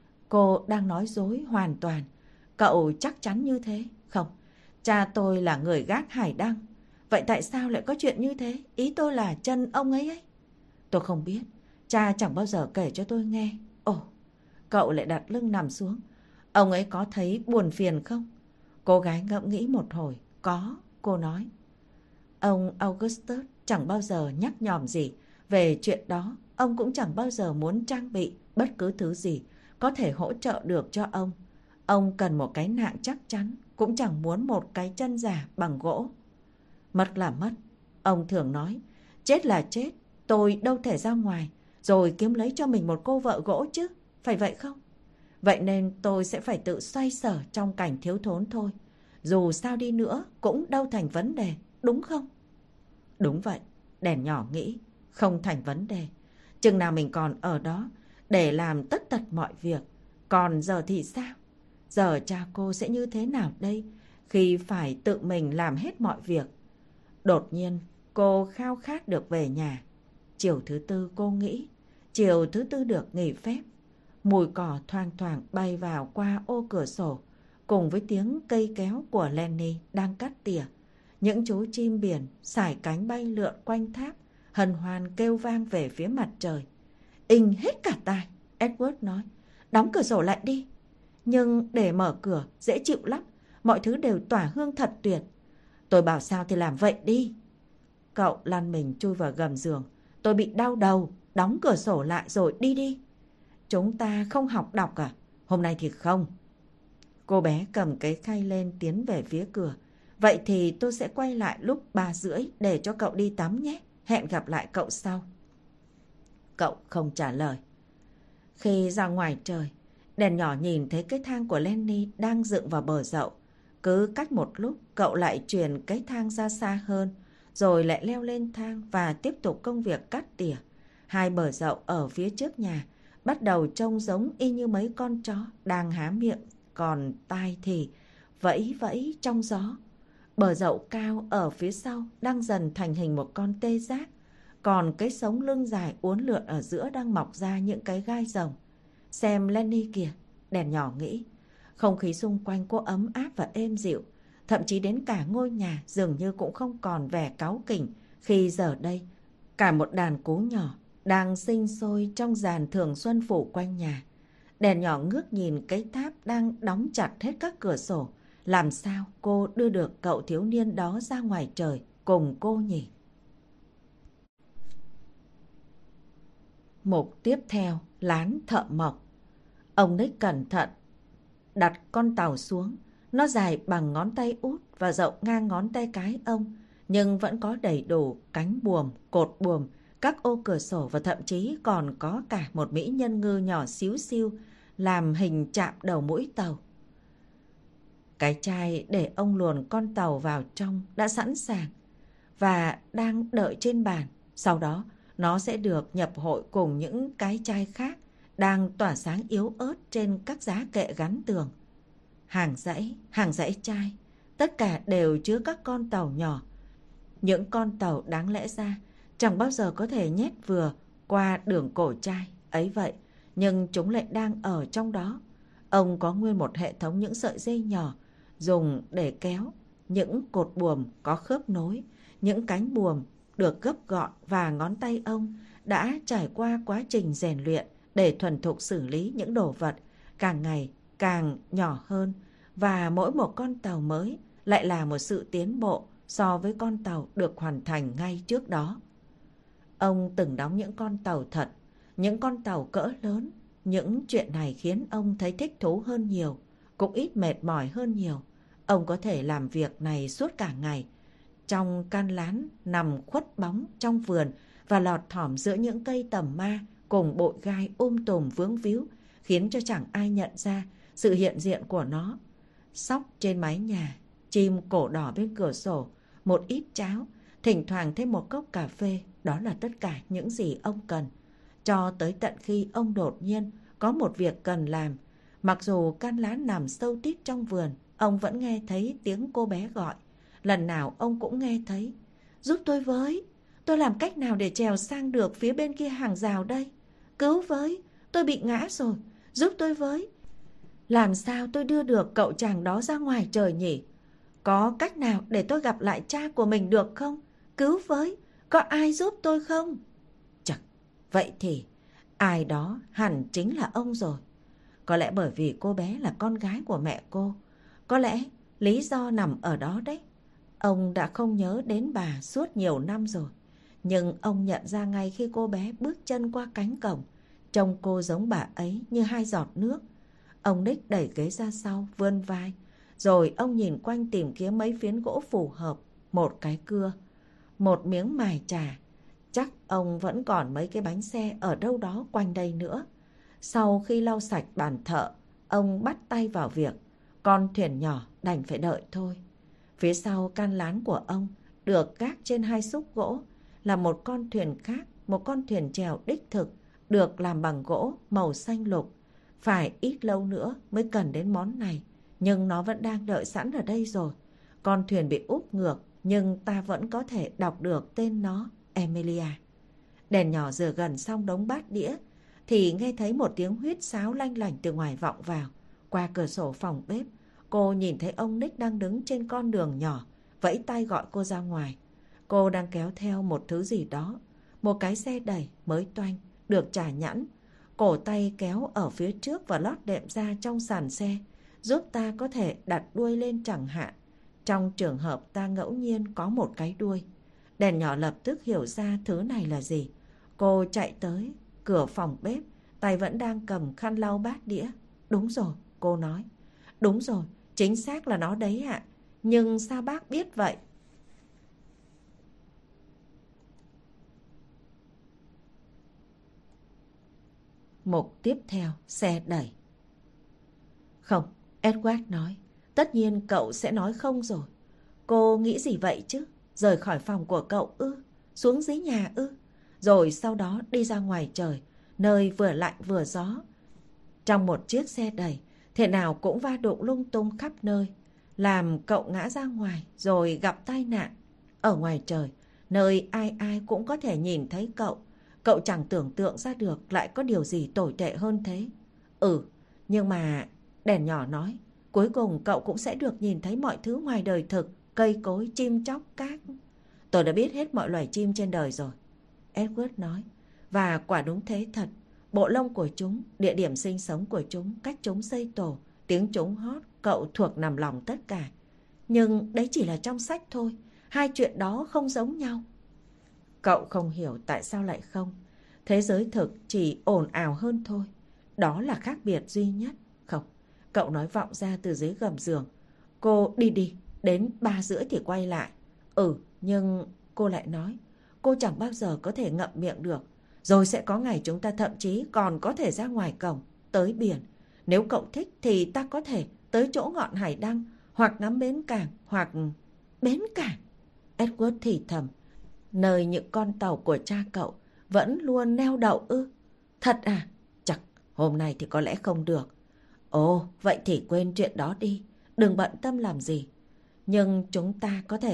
Cô đang nói dối hoàn toàn. Cậu chắc chắn như thế? Không, cha tôi là người gác hải đăng. Vậy tại sao lại có chuyện như thế? Ý tôi là chân ông ấy ấy. Tôi không biết. Cha chẳng bao giờ kể cho tôi nghe. Ồ, cậu lại đặt lưng nằm xuống. Ông ấy có thấy buồn phiền không? Cô gái ngẫm nghĩ một hồi. Có, cô nói. Ông Augustus chẳng bao giờ nhắc nhòm gì về chuyện đó. Ông cũng chẳng bao giờ muốn trang bị bất cứ thứ gì có thể hỗ trợ được cho ông. Ông cần một cái nạng chắc chắn, cũng chẳng muốn một cái chân giả bằng gỗ. Mất là mất. Ông thường nói, chết là chết, tôi đâu thể ra ngoài rồi kiếm lấy cho mình một cô vợ gỗ chứ, phải vậy không? Vậy nên tôi sẽ phải tự xoay sở trong cảnh thiếu thốn thôi. Dù sao đi nữa cũng đâu thành vấn đề, đúng không? Đúng vậy, đèn nhỏ nghĩ, không thành vấn đề. Chừng nào mình còn ở đó để làm tất tật mọi việc. Còn giờ thì sao? Giờ cha cô sẽ như thế nào đây khi phải tự mình làm hết mọi việc? Đột nhiên cô khao khát được về nhà. Chiều thứ tư cô nghĩ, chiều thứ tư được nghỉ phép. Mùi cỏ thoang thoảng bay vào qua ô cửa sổ, cùng với tiếng cây kéo của Lenny đang cắt tỉa. Những chú chim biển sải cánh bay lượn quanh tháp, hân hoan kêu vang về phía mặt trời. Inh hết cả tai, Edward nói. Đóng cửa sổ lại đi. Nhưng để mở cửa dễ chịu lắm, mọi thứ đều tỏa hương thật tuyệt. Tôi bảo sao thì làm vậy đi. Cậu lăn mình chui vào gầm giường. Tôi bị đau đầu, đóng cửa sổ lại rồi đi đi. Chúng ta không học đọc à? Hôm nay thì không. Cô bé cầm cái khay lên tiến về phía cửa. Vậy thì tôi sẽ quay lại lúc ba rưỡi để cho cậu đi tắm nhé. Hẹn gặp lại cậu sau. Cậu không trả lời. Khi ra ngoài trời, đèn nhỏ nhìn thấy cái thang của Lenny đang dựng vào bờ dậu. Cứ cách một lúc, cậu lại chuyển cái thang ra xa hơn, rồi lại leo lên thang và tiếp tục công việc cắt tỉa. Hai bờ dậu ở phía trước nhà bắt đầu trông giống y như mấy con chó đang há miệng, còn tai thì vẫy vẫy trong gió. Bờ dậu cao ở phía sau đang dần thành hình một con tê giác, còn cái sống lưng dài uốn lượn ở giữa đang mọc ra những cái gai rồng. Xem Lenny kìa, đèn nhỏ nghĩ. Không khí xung quanh cô ấm áp và êm dịu, thậm chí đến cả ngôi nhà dường như cũng không còn vẻ cáu kỉnh khi giờ đây cả một đàn cú nhỏ đang sinh sôi trong dàn thường xuân phủ quanh nhà. Đèn nhỏ ngước nhìn cái tháp đang đóng chặt hết các cửa sổ. Làm sao cô đưa được cậu thiếu niên đó ra ngoài trời cùng cô nhỉ? Mục tiếp theo, lán thợ mộc. Ông Nick cẩn thận đặt con tàu xuống. Nó dài bằng ngón tay út và rộng ngang ngón tay cái ông, nhưng vẫn có đầy đủ cánh buồm, cột buồm, các ô cửa sổ và thậm chí còn có cả một mỹ nhân ngư nhỏ xíu xiu làm hình chạm đầu mũi tàu. Cái chai để ông luồn con tàu vào trong đã sẵn sàng và đang đợi trên bàn. Sau đó, nó sẽ được nhập hội cùng những cái chai khác đang tỏa sáng yếu ớt trên các giá kệ gắn tường. Hàng dãy, hàng dãy chai, tất cả đều chứa các con tàu nhỏ. Những con tàu đáng lẽ ra chẳng bao giờ có thể nhét vừa qua đường cổ trai ấy vậy, nhưng chúng lại đang ở trong đó. Ông có nguyên một hệ thống những sợi dây nhỏ dùng để kéo, những cột buồm có khớp nối, những cánh buồm được gấp gọn, và ngón tay ông đã trải qua quá trình rèn luyện để thuần thục xử lý những đồ vật càng ngày càng nhỏ hơn, và mỗi một con tàu mới lại là một sự tiến bộ so với con tàu được hoàn thành ngay trước đó. Ông từng đóng những con tàu thật, những con tàu cỡ lớn. Những chuyện này khiến ông thấy thích thú hơn nhiều, cũng ít mệt mỏi hơn nhiều. Ông có thể làm việc này suốt cả ngày, trong can lán nằm khuất bóng trong vườn và lọt thỏm giữa những cây tầm ma cùng bụi gai um tùm vướng víu, khiến cho chẳng ai nhận ra sự hiện diện của nó. Sóc trên mái nhà, chim cổ đỏ bên cửa sổ, một ít cháo, thỉnh thoảng thêm một cốc cà phê, đó là tất cả những gì ông cần. Cho tới tận khi ông đột nhiên có một việc cần làm. Mặc dù căn lán nằm sâu tít trong vườn, ông vẫn nghe thấy tiếng cô bé gọi. Lần nào ông cũng nghe thấy: "Giúp tôi với, tôi làm cách nào để trèo sang được phía bên kia hàng rào đây? Cứu với, tôi bị ngã rồi, giúp tôi với. Làm sao tôi đưa được cậu chàng đó ra ngoài trời nhỉ? Có cách nào để tôi gặp lại cha của mình được không? Cứu với, có ai giúp tôi không?" Chắc, vậy thì ai đó hẳn chính là ông rồi. Có lẽ bởi vì cô bé là con gái của mẹ cô. Có lẽ lý do nằm ở đó đấy. Ông đã không nhớ đến bà suốt nhiều năm rồi. Nhưng ông nhận ra ngay khi cô bé bước chân qua cánh cổng, trông cô giống bà ấy như hai giọt nước. Ông Nick đẩy ghế ra sau, vươn vai. Rồi ông nhìn quanh tìm kiếm mấy phiến gỗ phù hợp, một cái cưa, một miếng mài chà. Chắc ông vẫn còn mấy cái bánh xe ở đâu đó quanh đây nữa. Sau khi lau sạch bàn thợ, ông bắt tay vào việc. Con thuyền nhỏ đành phải đợi thôi. Phía sau can lán của ông, được gác trên hai xúc gỗ, là một con thuyền khác, một con thuyền chèo đích thực, được làm bằng gỗ màu xanh lục. Phải ít lâu nữa mới cần đến món này, nhưng nó vẫn đang đợi sẵn ở đây rồi. Con thuyền bị úp ngược, nhưng ta vẫn có thể đọc được tên nó, Emilia. Đèn nhỏ rửa gần xong đống bát đĩa, thì nghe thấy một tiếng huýt sáo lanh lảnh từ ngoài vọng vào. Qua cửa sổ phòng bếp, cô nhìn thấy ông Nick đang đứng trên con đường nhỏ, vẫy tay gọi cô ra ngoài. Cô đang kéo theo một thứ gì đó, một cái xe đẩy mới toanh, được chà nhẵn. Cổ tay kéo ở phía trước và lót đệm ra trong sàn xe, giúp ta có thể đặt đuôi lên chẳng hạn, trong trường hợp ta ngẫu nhiên có một cái đuôi. Đèn nhỏ lập tức hiểu ra thứ này là gì. Cô chạy tới cửa phòng bếp, tay vẫn đang cầm khăn lau bát đĩa. Đúng rồi, cô nói. Đúng rồi, chính xác là nó đấy ạ. Nhưng sao bác biết vậy? Mục tiếp theo, xe đẩy. Không, Edward nói. Tất nhiên cậu sẽ nói không rồi. Cô nghĩ gì vậy chứ? Rời khỏi phòng của cậu ư? Xuống dưới nhà ư? Rồi sau đó đi ra ngoài trời, nơi vừa lạnh vừa gió. Trong một chiếc xe đẩy, thế nào cũng va đụng lung tung khắp nơi, làm cậu ngã ra ngoài rồi gặp tai nạn. Ở ngoài trời, nơi ai ai cũng có thể nhìn thấy cậu, cậu chẳng tưởng tượng ra được lại có điều gì tồi tệ hơn thế. Ừ, nhưng mà... Đèn nhỏ nói, cuối cùng cậu cũng sẽ được nhìn thấy mọi thứ ngoài đời thực, cây cối, chim chóc, cát. Tôi đã biết hết mọi loài chim trên đời rồi, Edward nói. Và quả đúng thế thật. Bộ lông của chúng, địa điểm sinh sống của chúng, cách chúng xây tổ, tiếng chúng hót, cậu thuộc nằm lòng tất cả. Nhưng đấy chỉ là trong sách thôi. Hai chuyện đó không giống nhau. Cậu không hiểu tại sao lại không. Thế giới thực chỉ ồn ào hơn thôi. Đó là khác biệt duy nhất. Không, cậu nói vọng ra từ dưới gầm giường. Cô đi đi, đến ba rưỡi thì quay lại. Ừ, nhưng cô lại nói, cô chẳng bao giờ có thể ngậm miệng được. Rồi sẽ có ngày chúng ta thậm chí còn có thể ra ngoài cổng, tới biển. Nếu cậu thích thì ta có thể tới chỗ ngọn hải đăng, hoặc ngắm bến cảng, hoặc... Bến cảng? Edward thì thầm. Nơi những con tàu của cha cậu vẫn luôn neo đậu ư? Thật à? Chắc hôm nay thì có lẽ không được. Ồ, vậy thì quên chuyện đó đi. Đừng bận tâm làm gì. Nhưng chúng ta có thể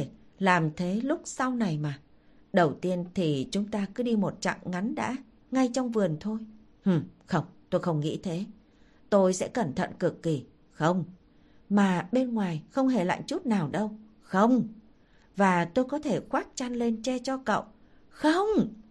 làm thế lúc sau này mà. Đầu tiên thì chúng ta cứ đi một chặng ngắn đã, ngay trong vườn thôi. Hừm, không, tôi không nghĩ thế. Tôi sẽ cẩn thận cực kỳ. Không. Mà bên ngoài không hề lạnh chút nào đâu. Không. Và tôi có thể khoác chăn lên che cho cậu. Không.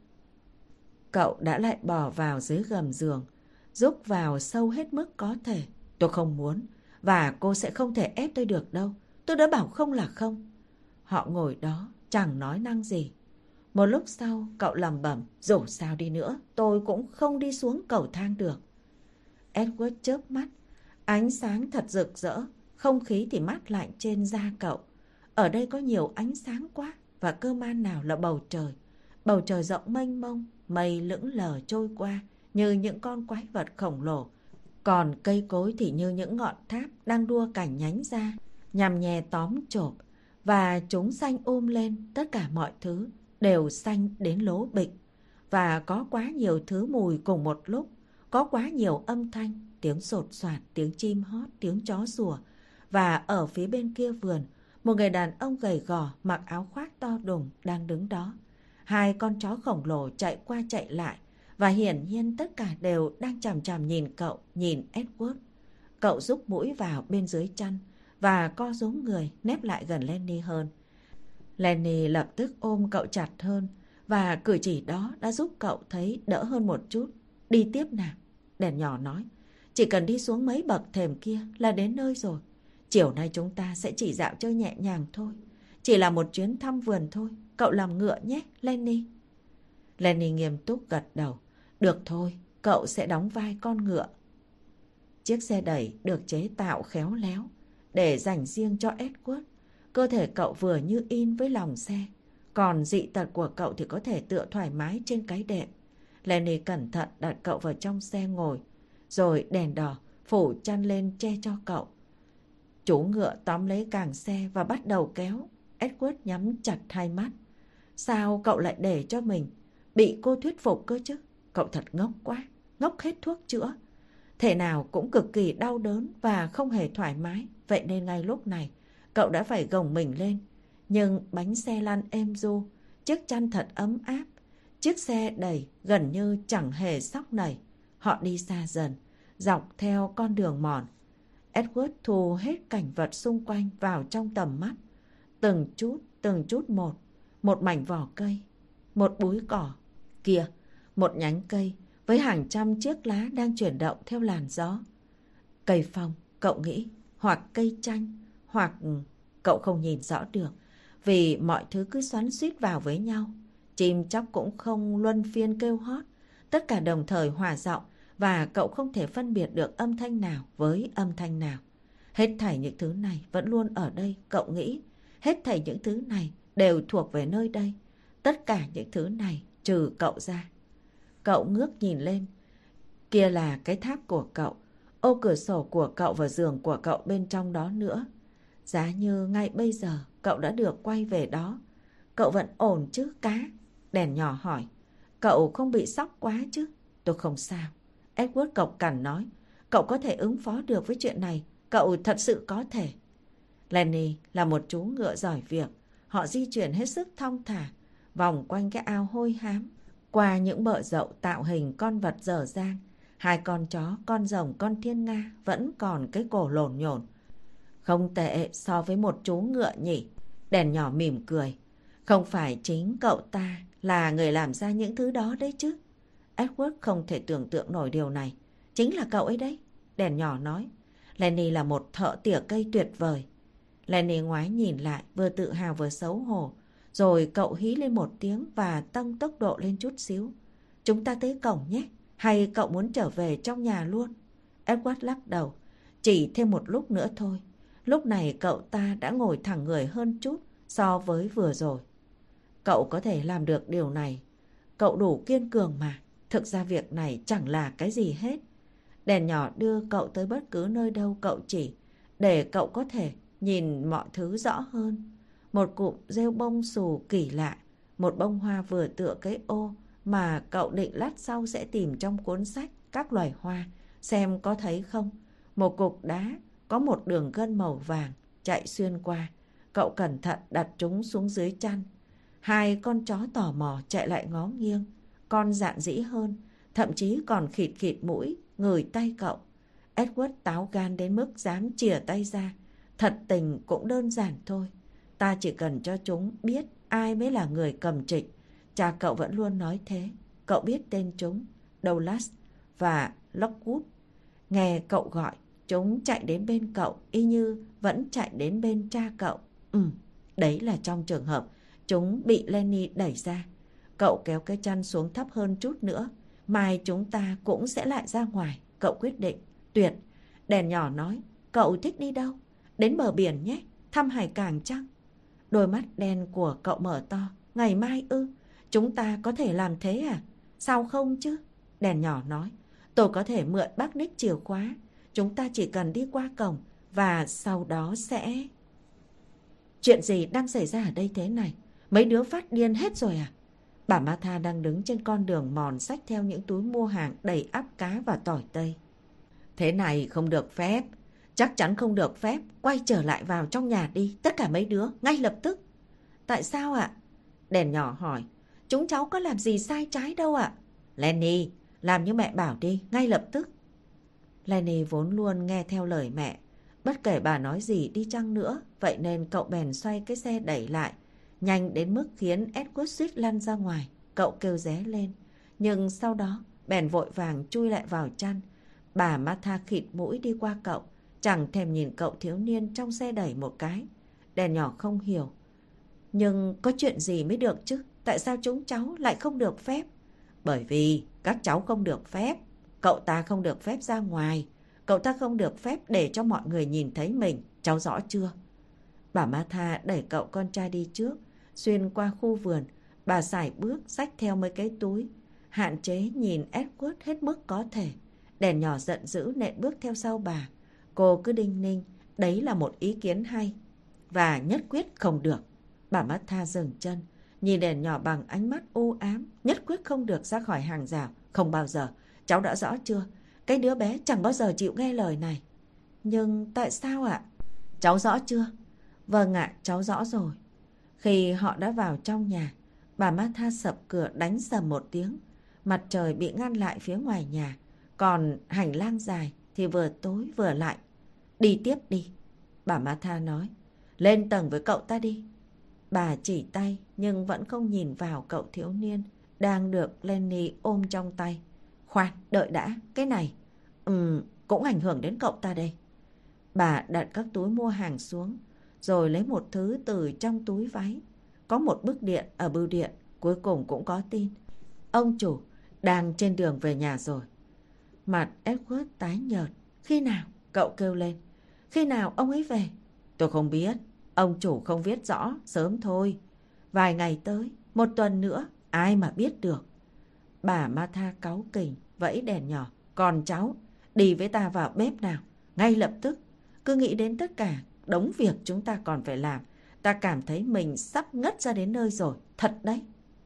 Cậu đã lại bò vào dưới gầm giường, rúc vào sâu hết mức có thể. Tôi không muốn, và cô sẽ không thể ép tôi được đâu. Tôi đã bảo không là không. Họ ngồi đó, chẳng nói năng gì. Một lúc sau, cậu lẩm bẩm, dù sao đi nữa, tôi cũng không đi xuống cầu thang được. Edward chớp mắt, ánh sáng thật rực rỡ, không khí thì mát lạnh trên da cậu. Ở đây có nhiều ánh sáng quá, và cơ man nào là bầu trời. Bầu trời rộng mênh mông, mây lững lờ trôi qua như những con quái vật khổng lồ. Còn cây cối thì như những ngọn tháp đang đua cành nhánh ra, nhằm nhè tóm chộp. Và chúng xanh um lên, tất cả mọi thứ đều xanh đến lố bịch. Và có quá nhiều thứ mùi cùng một lúc, có quá nhiều âm thanh, tiếng sột soạt, tiếng chim hót, tiếng chó sủa. Và ở phía bên kia vườn, một người đàn ông gầy gò mặc áo khoác to đùng đang đứng đó. Hai con chó khổng lồ chạy qua chạy lại, và hiển nhiên tất cả đều đang chằm chằm nhìn cậu, nhìn Edward. Cậu rúc mũi vào bên dưới chăn và co rúm người nép lại gần Lenny hơn. Lenny lập tức ôm cậu chặt hơn, và cử chỉ đó đã giúp cậu thấy đỡ hơn một chút. Đi tiếp nào, đèn nhỏ nói. Chỉ cần đi xuống mấy bậc thềm kia là đến nơi rồi. Chiều nay chúng ta sẽ chỉ dạo chơi nhẹ nhàng thôi. Chỉ là một chuyến thăm vườn thôi. Cậu làm ngựa nhé, Lenny. Lenny nghiêm túc gật đầu. Được thôi, cậu sẽ đóng vai con ngựa. Chiếc xe đẩy được chế tạo khéo léo để dành riêng cho Edward. Cơ thể cậu vừa như in với lòng xe. Còn dị tật của cậu thì có thể tựa thoải mái trên cái đệm. Lenny cẩn thận đặt cậu vào trong xe ngồi, rồi đèn đỏ phủ chăn lên che cho cậu. Chú ngựa tóm lấy càng xe và bắt đầu kéo. Edward nhắm chặt hai mắt. Sao cậu lại để cho mình bị cô thuyết phục cơ chứ? Cậu thật ngốc quá, ngốc hết thuốc chữa. Thể nào cũng cực kỳ đau đớn và không hề thoải mái. Vậy nên ngay lúc này, cậu đã phải gồng mình lên. Nhưng bánh xe lăn êm ru, chiếc chăn thật ấm áp. Chiếc xe đẩy gần như chẳng hề xóc nảy. Họ đi xa dần, dọc theo con đường mòn. Edward thu hết cảnh vật xung quanh vào trong tầm mắt. Từng chút, từng chút một. Một mảnh vỏ cây, một búi cỏ. Kìa, một nhánh cây với hàng trăm chiếc lá đang chuyển động theo làn gió. Cây phong, cậu nghĩ, hoặc cây chanh, hoặc... Cậu không nhìn rõ được, vì mọi thứ cứ xoắn xuýt vào với nhau. Chim chóc cũng không luân phiên kêu hót, tất cả đồng thời hòa giọng, và cậu không thể phân biệt được âm thanh nào với âm thanh nào. Hết thảy những thứ này vẫn luôn ở đây, cậu nghĩ. Hết thảy những thứ này đều thuộc về nơi đây. Tất cả những thứ này trừ cậu ra. Cậu ngước nhìn lên. Kia là cái tháp của cậu, ô cửa sổ của cậu và giường của cậu bên trong đó nữa. Giá như ngay bây giờ cậu đã được quay về đó. Cậu vẫn ổn chứ cá? Đèn nhỏ hỏi. Cậu không bị sốc quá chứ? Tôi không sao. Edward cộc cằn nói. Cậu có thể ứng phó được với chuyện này. Cậu thật sự có thể. Lenny là một chú ngựa giỏi việc. Họ di chuyển hết sức thong thả, vòng quanh cái ao hôi hám, qua những bờ dậu tạo hình con vật dở dang. Hai con chó, con rồng, con thiên nga vẫn còn cái cổ lổn nhổn. Không tệ so với một chú ngựa nhỉ? Đèn nhỏ mỉm cười. Không phải chính cậu ta là người làm ra những thứ đó đấy chứ? Edward không thể tưởng tượng nổi điều này. Chính là cậu ấy đấy, đèn nhỏ nói. Lenny là một thợ tỉa cây tuyệt vời. Lenny ngoái nhìn lại, vừa tự hào vừa xấu hổ. Rồi cậu hí lên một tiếng và tăng tốc độ lên chút xíu. Chúng ta tới cổng nhé, hay cậu muốn trở về trong nhà luôn? Edward lắc đầu. Chỉ thêm một lúc nữa thôi. Lúc này cậu ta đã ngồi thẳng người hơn chút so với vừa rồi. Cậu có thể làm được điều này. Cậu đủ kiên cường mà. Thực ra việc này chẳng là cái gì hết. Đèn nhỏ đưa cậu tới bất cứ nơi đâu cậu chỉ, để cậu có thể nhìn mọi thứ rõ hơn. Một cụm rêu bông xù kỳ lạ, một bông hoa vừa tựa cái ô mà cậu định lát sau sẽ tìm trong cuốn sách các loài hoa, xem có thấy không. Một cục đá có một đường gân màu vàng chạy xuyên qua. Cậu cẩn thận đặt chúng xuống dưới chăn. Hai con chó tò mò chạy lại ngó nghiêng. Con dạn dĩ hơn, thậm chí còn khịt khịt mũi, ngửi tay cậu. Edward táo gan đến mức dám chìa tay ra. Thật tình cũng đơn giản thôi. Ta chỉ cần cho chúng biết ai mới là người cầm trịch. Cha cậu vẫn luôn nói thế. Cậu biết tên chúng, Douglas và Lockwood. Nghe cậu gọi, chúng chạy đến bên cậu y như vẫn chạy đến bên cha cậu. Ừ, đấy là trong trường hợp chúng bị Lenny đẩy ra. Cậu kéo cái chăn xuống thấp hơn chút nữa. Mai chúng ta cũng sẽ lại ra ngoài. Cậu quyết định. Tuyệt. Đèn nhỏ nói. Cậu thích đi đâu? Đến bờ biển nhé. Thăm hải cảng chăng? Đôi mắt đen của cậu mở to. Ngày mai ư? Chúng ta có thể làm thế à? Sao không chứ? Đèn nhỏ nói. Tôi có thể mượn bác Nick chìa khóa. Chúng ta chỉ cần đi qua cổng và sau đó sẽ... Chuyện gì đang xảy ra ở đây thế này? Mấy đứa phát điên hết rồi à? Bà Martha đang đứng trên con đường mòn xách theo những túi mua hàng đầy ắp cá và tỏi tây. Thế này không được phép. Chắc chắn không được phép. Quay trở lại vào trong nhà đi. Tất cả mấy đứa, ngay lập tức. Tại sao ạ? Đèn nhỏ hỏi. Chúng cháu có làm gì sai trái đâu ạ. Lenny, làm như mẹ bảo đi, ngay lập tức. Lenny vốn luôn nghe theo lời mẹ. Bất kể bà nói gì đi chăng nữa, vậy nên cậu bèn xoay cái xe đẩy lại. Nhanh đến mức khiến Edward suýt lăn ra ngoài. Cậu kêu ré lên. Nhưng sau đó bèn vội vàng chui lại vào chăn. Bà Martha khịt mũi đi qua cậu. Chẳng thèm nhìn cậu thiếu niên trong xe đẩy một cái. Đèn nhỏ không hiểu. Nhưng có chuyện gì mới được chứ? Tại sao chúng cháu lại không được phép? Bởi vì các cháu không được phép. Cậu ta không được phép ra ngoài. Cậu ta không được phép để cho mọi người nhìn thấy mình. Cháu rõ chưa? Bà Martha đẩy cậu con trai đi trước. Xuyên qua khu vườn. Bà sải bước xách theo mấy cái túi. Hạn chế nhìn Edward hết mức có thể. Đèn nhỏ giận dữ nện bước theo sau bà. Cô cứ đinh ninh. Đấy là một ý kiến hay. Và nhất quyết không được. Bà Martha dừng chân. Nhìn đèn nhỏ bằng ánh mắt u ám. Nhất quyết không được ra khỏi hàng rào. Không bao giờ. Cháu đã rõ chưa? Cái đứa bé chẳng bao giờ chịu nghe lời này. Nhưng tại sao ạ? Cháu rõ chưa? Vâng ạ, cháu rõ rồi. Khi họ đã vào trong nhà, bà Martha sập cửa đánh sầm một tiếng. Mặt trời bị ngăn lại phía ngoài nhà. Còn hành lang dài thì vừa tối vừa lạnh. Đi tiếp đi, bà Martha nói. Lên tầng với cậu ta đi. Bà chỉ tay nhưng vẫn không nhìn vào cậu thiếu niên đang được Lenny ôm trong tay. Khoan, đợi đã, cái này Ừm, cũng ảnh hưởng đến cậu ta đây. Bà đặt các túi mua hàng xuống, rồi lấy một thứ từ trong túi váy. Có một bức điện ở bưu điện, cuối cùng cũng có tin. Ông chủ đang trên đường về nhà rồi. Mặt Edward tái nhợt. Khi nào? Cậu kêu lên. Khi nào ông ấy về? Tôi không biết. Ông chủ không viết rõ, sớm thôi. Vài ngày tới, một tuần nữa, ai mà biết được. Bà Martha cáu kỉnh, vẫy đèn nhỏ. Còn cháu, đi với ta vào bếp nào, ngay lập tức. Cứ nghĩ đến tất cả đống việc chúng ta còn phải làm. Ta cảm thấy mình sắp ngất ra đến nơi rồi, thật đấy.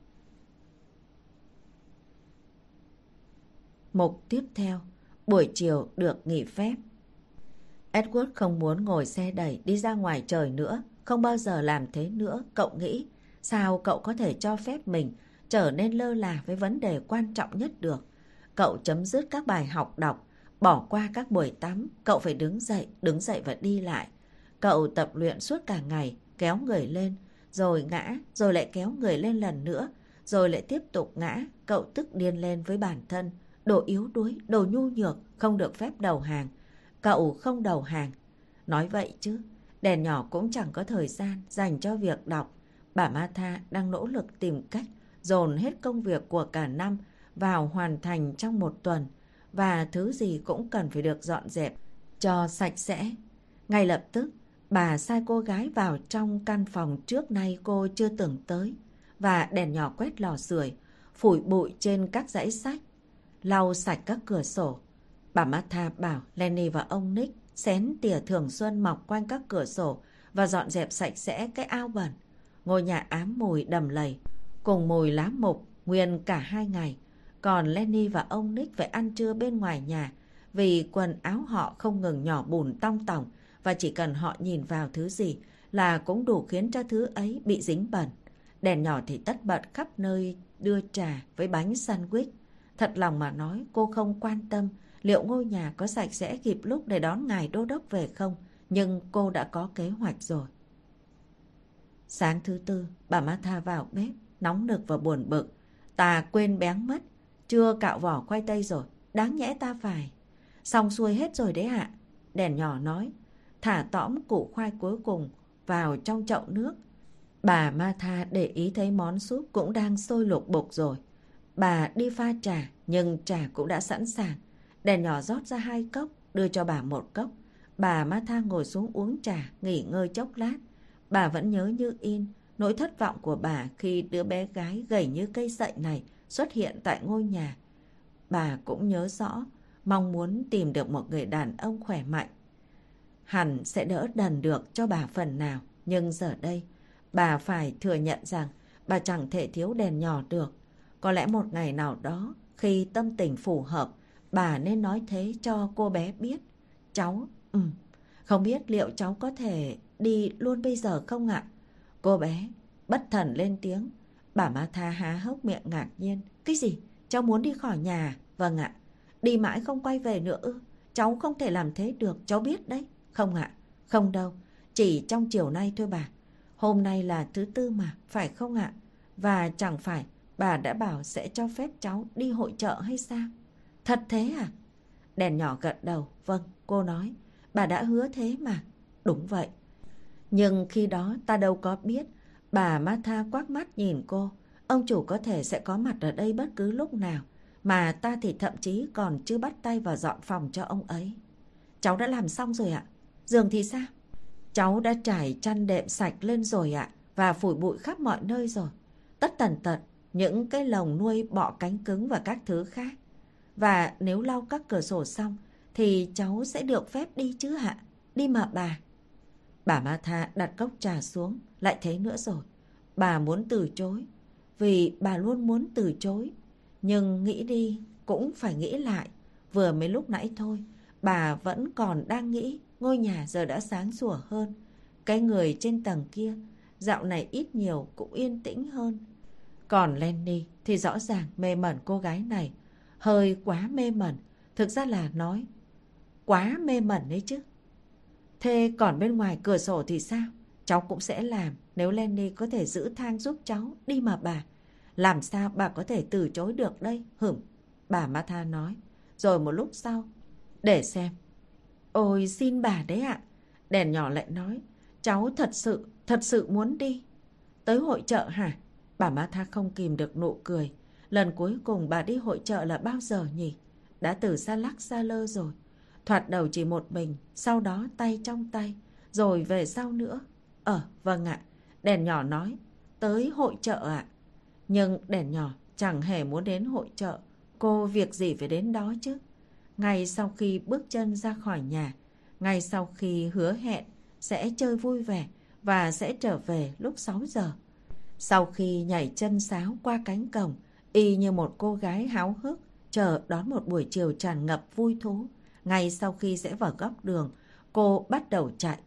Mục tiếp theo, buổi chiều được nghỉ phép. Edward không muốn ngồi xe đẩy đi ra ngoài trời nữa, không bao giờ làm thế nữa. Cậu nghĩ, sao cậu có thể cho phép mình trở nên lơ là với vấn đề quan trọng nhất được? Cậu chấm dứt các bài học đọc, bỏ qua các buổi tắm. Cậu phải đứng dậy, đứng dậy và đi lại. Cậu tập luyện suốt cả ngày, kéo người lên, rồi ngã, rồi lại kéo người lên lần nữa, rồi lại tiếp tục ngã. Cậu tức điên lên với bản thân. Đồ yếu đuối, đồ nhu nhược, không được phép đầu hàng. Cậu không đầu hàng. Nói vậy chứ, đèn nhỏ cũng chẳng có thời gian dành cho việc đọc. Bà Martha đang nỗ lực tìm cách dồn hết công việc của cả năm vào hoàn thành trong một tuần. Và thứ gì cũng cần phải được dọn dẹp cho sạch sẽ. Ngay lập tức, bà sai cô gái vào trong căn phòng trước nay cô chưa từng tới. Và đèn nhỏ quét lò sưởi, phủi bụi trên các dãy sách, lau sạch các cửa sổ. Bà Martha bảo Lenny và ông Nick xén tỉa thường xuân mọc quanh các cửa sổ và dọn dẹp sạch sẽ cái ao bẩn. Ngôi nhà ám mùi đầm lầy, cùng mùi lá mục nguyên cả hai ngày. Còn Lenny và ông Nick phải ăn trưa bên ngoài nhà vì quần áo họ không ngừng nhỏ bùn tong tỏng, và chỉ cần họ nhìn vào thứ gì là cũng đủ khiến cho thứ ấy bị dính bẩn. Đèn nhỏ thì tất bật khắp nơi đưa trà với bánh sandwich. Thật lòng mà nói, cô không quan tâm liệu ngôi nhà có sạch sẽ kịp lúc để đón ngài đô đốc về không, nhưng cô đã có kế hoạch rồi. Sáng thứ tư, bà Martha vào bếp, nóng nực và buồn bực. Ta quên béng mất, chưa cạo vỏ khoai tây rồi, đáng nhẽ ta phải. Xong xuôi hết rồi đấy ạ. Đèn nhỏ nói, thả tõm củ khoai cuối cùng vào trong chậu nước. Bà Martha để ý thấy món súp cũng đang sôi lục bục rồi. Bà đi pha trà, nhưng trà cũng đã sẵn sàng. Đèn nhỏ rót ra hai cốc, đưa cho bà một cốc. Bà Martha ngồi xuống uống trà, nghỉ ngơi chốc lát. Bà vẫn nhớ như in nỗi thất vọng của bà khi đứa bé gái gầy như cây sậy này xuất hiện tại ngôi nhà. Bà cũng nhớ rõ mong muốn tìm được một người đàn ông khỏe mạnh, hẳn sẽ đỡ đần được cho bà phần nào. Nhưng giờ đây, bà phải thừa nhận rằng bà chẳng thể thiếu đèn nhỏ được. Có lẽ một ngày nào đó, khi tâm tình phù hợp, bà nên nói thế cho cô bé biết. Cháu, ừ, không biết liệu cháu có thể đi luôn bây giờ không ạ? Cô bé bất thần lên tiếng. Bà Martha há hốc miệng ngạc nhiên. Cái gì? Cháu muốn đi khỏi nhà? Vâng ạ. Đi mãi không quay về nữa ư? Cháu không thể làm thế được, cháu biết đấy. Không ạ, không đâu. Chỉ trong chiều nay thôi bà. Hôm nay là thứ tư mà, phải không ạ? Và chẳng phải bà đã bảo sẽ cho phép cháu đi hội chợ hay sao? Thật thế à? Đèn nhỏ gật đầu. Vâng, cô nói. Bà đã hứa thế mà. Đúng vậy. Nhưng khi đó ta đâu có biết. Bà Martha quắc mắt nhìn cô. Ông chủ có thể sẽ có mặt ở đây bất cứ lúc nào. Mà ta thì thậm chí còn chưa bắt tay vào dọn phòng cho ông ấy. Cháu đã làm xong rồi ạ. Giường thì sao? Cháu đã trải chăn đệm sạch lên rồi ạ. Và phủi bụi khắp mọi nơi rồi. Tất tần tật những cái lồng nuôi bọ cánh cứng và các thứ khác. Và nếu lau các cửa sổ xong thì cháu sẽ được phép đi chứ ạ? Đi mà bà. Bà Martha đặt cốc trà xuống. Lại thế nữa rồi. Bà muốn từ chối. Vì bà luôn muốn từ chối. Nhưng nghĩ đi cũng phải nghĩ lại. Vừa mấy lúc nãy thôi, bà vẫn còn đang nghĩ ngôi nhà giờ đã sáng sủa hơn. Cái người trên tầng kia dạo này ít nhiều cũng yên tĩnh hơn. Còn Lenny thì rõ ràng mê mẩn cô gái này. Hơi quá mê mẩn. Thực ra là nói quá mê mẩn đấy chứ. Thế còn bên ngoài cửa sổ thì sao? Cháu cũng sẽ làm. Nếu Lenny có thể giữ thang giúp cháu, đi mà bà. Làm sao bà có thể từ chối được đây? Hửm, bà Martha nói. Rồi một lúc sau, để xem. Ôi xin bà đấy ạ. Đèn nhỏ lại nói. Cháu thật sự, thật sự muốn đi. Tới hội chợ hả? Bà Martha không kìm được nụ cười. Lần cuối cùng bà đi hội chợ là bao giờ nhỉ? Đã từ xa lắc xa lơ rồi. Thoạt đầu chỉ một mình, sau đó tay trong tay, rồi về sau nữa. Ờ, vâng ạ. Đèn nhỏ nói. Tới hội chợ ạ. Nhưng đèn nhỏ chẳng hề muốn đến hội chợ. Cô việc gì phải đến đó chứ? Ngay sau khi bước chân ra khỏi nhà, ngay sau khi hứa hẹn sẽ chơi vui vẻ và sẽ trở về lúc sáu giờ. Sau khi nhảy chân sáo qua cánh cổng, y như một cô gái háo hức chờ đón một buổi chiều tràn ngập vui thú. Ngay sau khi rẽ vào góc đường, cô bắt đầu chạy.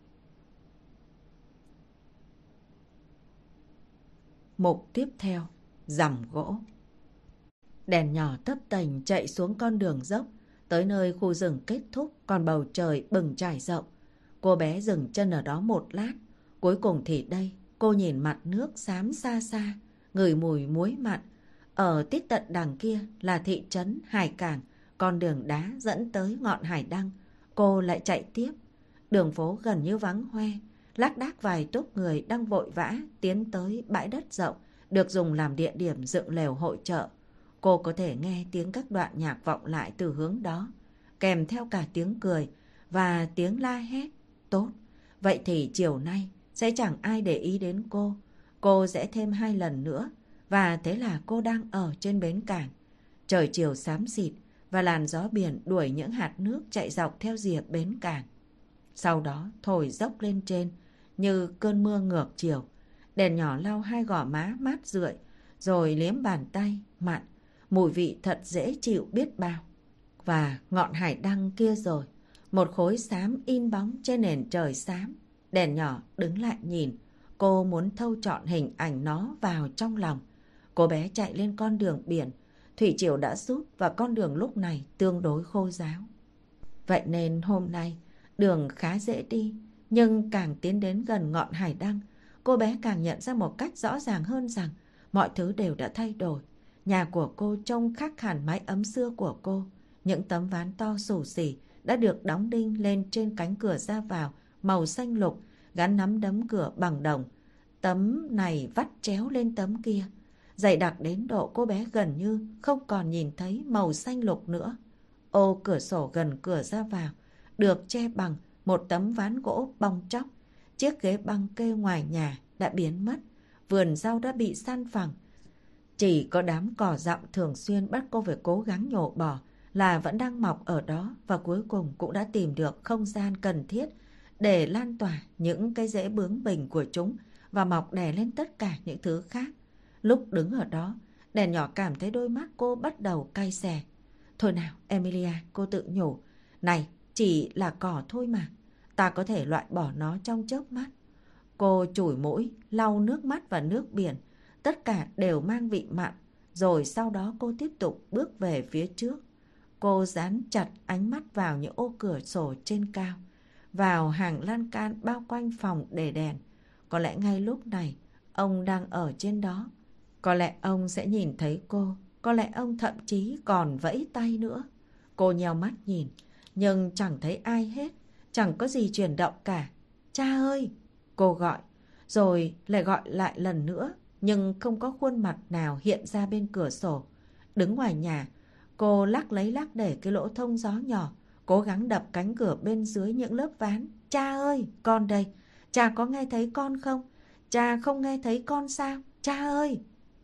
Mục tiếp theo, rằm gỗ. Đèn nhỏ tấp tành chạy xuống con đường dốc, tới nơi khu rừng kết thúc còn bầu trời bừng trải rộng. Cô bé dừng chân ở đó một lát. Cuối cùng thì đây, cô nhìn mặt nước xám xa xa, ngửi mùi muối mặn. Ở tít tận đằng kia là thị trấn Hải Cảng, con đường đá dẫn tới ngọn hải đăng. Cô lại chạy tiếp. Đường phố gần như vắng hoe, lác đác vài tốp người đang vội vã tiến tới bãi đất rộng được dùng làm địa điểm dựng lều hội chợ. Cô có thể nghe tiếng các đoạn nhạc vọng lại từ hướng đó, kèm theo cả tiếng cười và tiếng la hét. Tốt, vậy thì chiều nay sẽ chẳng ai để ý đến cô. Cô sẽ thêm hai lần nữa, và thế là cô đang ở trên bến cảng. Trời chiều xám xịt và làn gió biển đuổi những hạt nước chạy dọc theo rìa bến cảng. Sau đó thổi dốc lên trên như cơn mưa ngược chiều. Đèn nhỏ lau hai gò má mát rượi, rồi liếm bàn tay mặn. Mùi vị thật dễ chịu biết bao. Và ngọn hải đăng kia rồi, một khối xám in bóng trên nền trời xám. Đèn nhỏ đứng lại nhìn. Cô muốn thâu trọn hình ảnh nó vào trong lòng. Cô bé chạy lên con đường biển. Thủy triều đã rút và con đường lúc này tương đối khô ráo. Vậy nên hôm nay đường khá dễ đi. Nhưng càng tiến đến gần ngọn hải đăng, cô bé càng nhận ra một cách rõ ràng hơn rằng mọi thứ đều đã thay đổi. Nhà của cô trông khác hẳn mái ấm xưa của cô. Những tấm ván to xù xì đã được đóng đinh lên trên cánh cửa ra vào màu xanh lục, gắn nắm đấm cửa bằng đồng. Tấm này vắt chéo lên tấm kia, dày đặc đến độ cô bé gần như không còn nhìn thấy màu xanh lục nữa. Ô cửa sổ gần cửa ra vào được che bằng một tấm ván gỗ bong tróc. Chiếc ghế băng kê ngoài nhà đã biến mất. Vườn rau đã bị san phẳng. Chỉ có đám cỏ dặm thường xuyên bắt cô phải cố gắng nhổ bỏ là vẫn đang mọc ở đó, và cuối cùng cũng đã tìm được không gian cần thiết để lan tỏa những cái rễ bướng bỉnh của chúng và mọc đè lên tất cả những thứ khác. Lúc đứng ở đó, đèn nhỏ cảm thấy đôi mắt cô bắt đầu cay xè. Thôi nào Emilia, cô tự nhủ, này chỉ là cỏ thôi mà, ta có thể loại bỏ nó trong chớp mắt. Cô chùi mũi, lau nước mắt và nước biển, tất cả đều mang vị mặn. Rồi sau đó cô tiếp tục bước về phía trước. Cô dán chặt ánh mắt vào những ô cửa sổ trên cao, vào hàng lan can bao quanh phòng để đèn. Có lẽ ngay lúc này ông đang ở trên đó. Có lẽ ông sẽ nhìn thấy cô. Có lẽ ông thậm chí còn vẫy tay nữa. Cô nheo mắt nhìn, nhưng chẳng thấy ai hết. Chẳng có gì chuyển động cả. Cha ơi! Cô gọi, rồi lại gọi lại lần nữa, nhưng không có khuôn mặt nào hiện ra bên cửa sổ. Đứng ngoài nhà, cô lắc lấy lắc để cái lỗ thông gió nhỏ, cố gắng đập cánh cửa bên dưới những lớp ván. Cha ơi, con đây. Cha có nghe thấy con không? Cha không nghe thấy con sao? Cha ơi!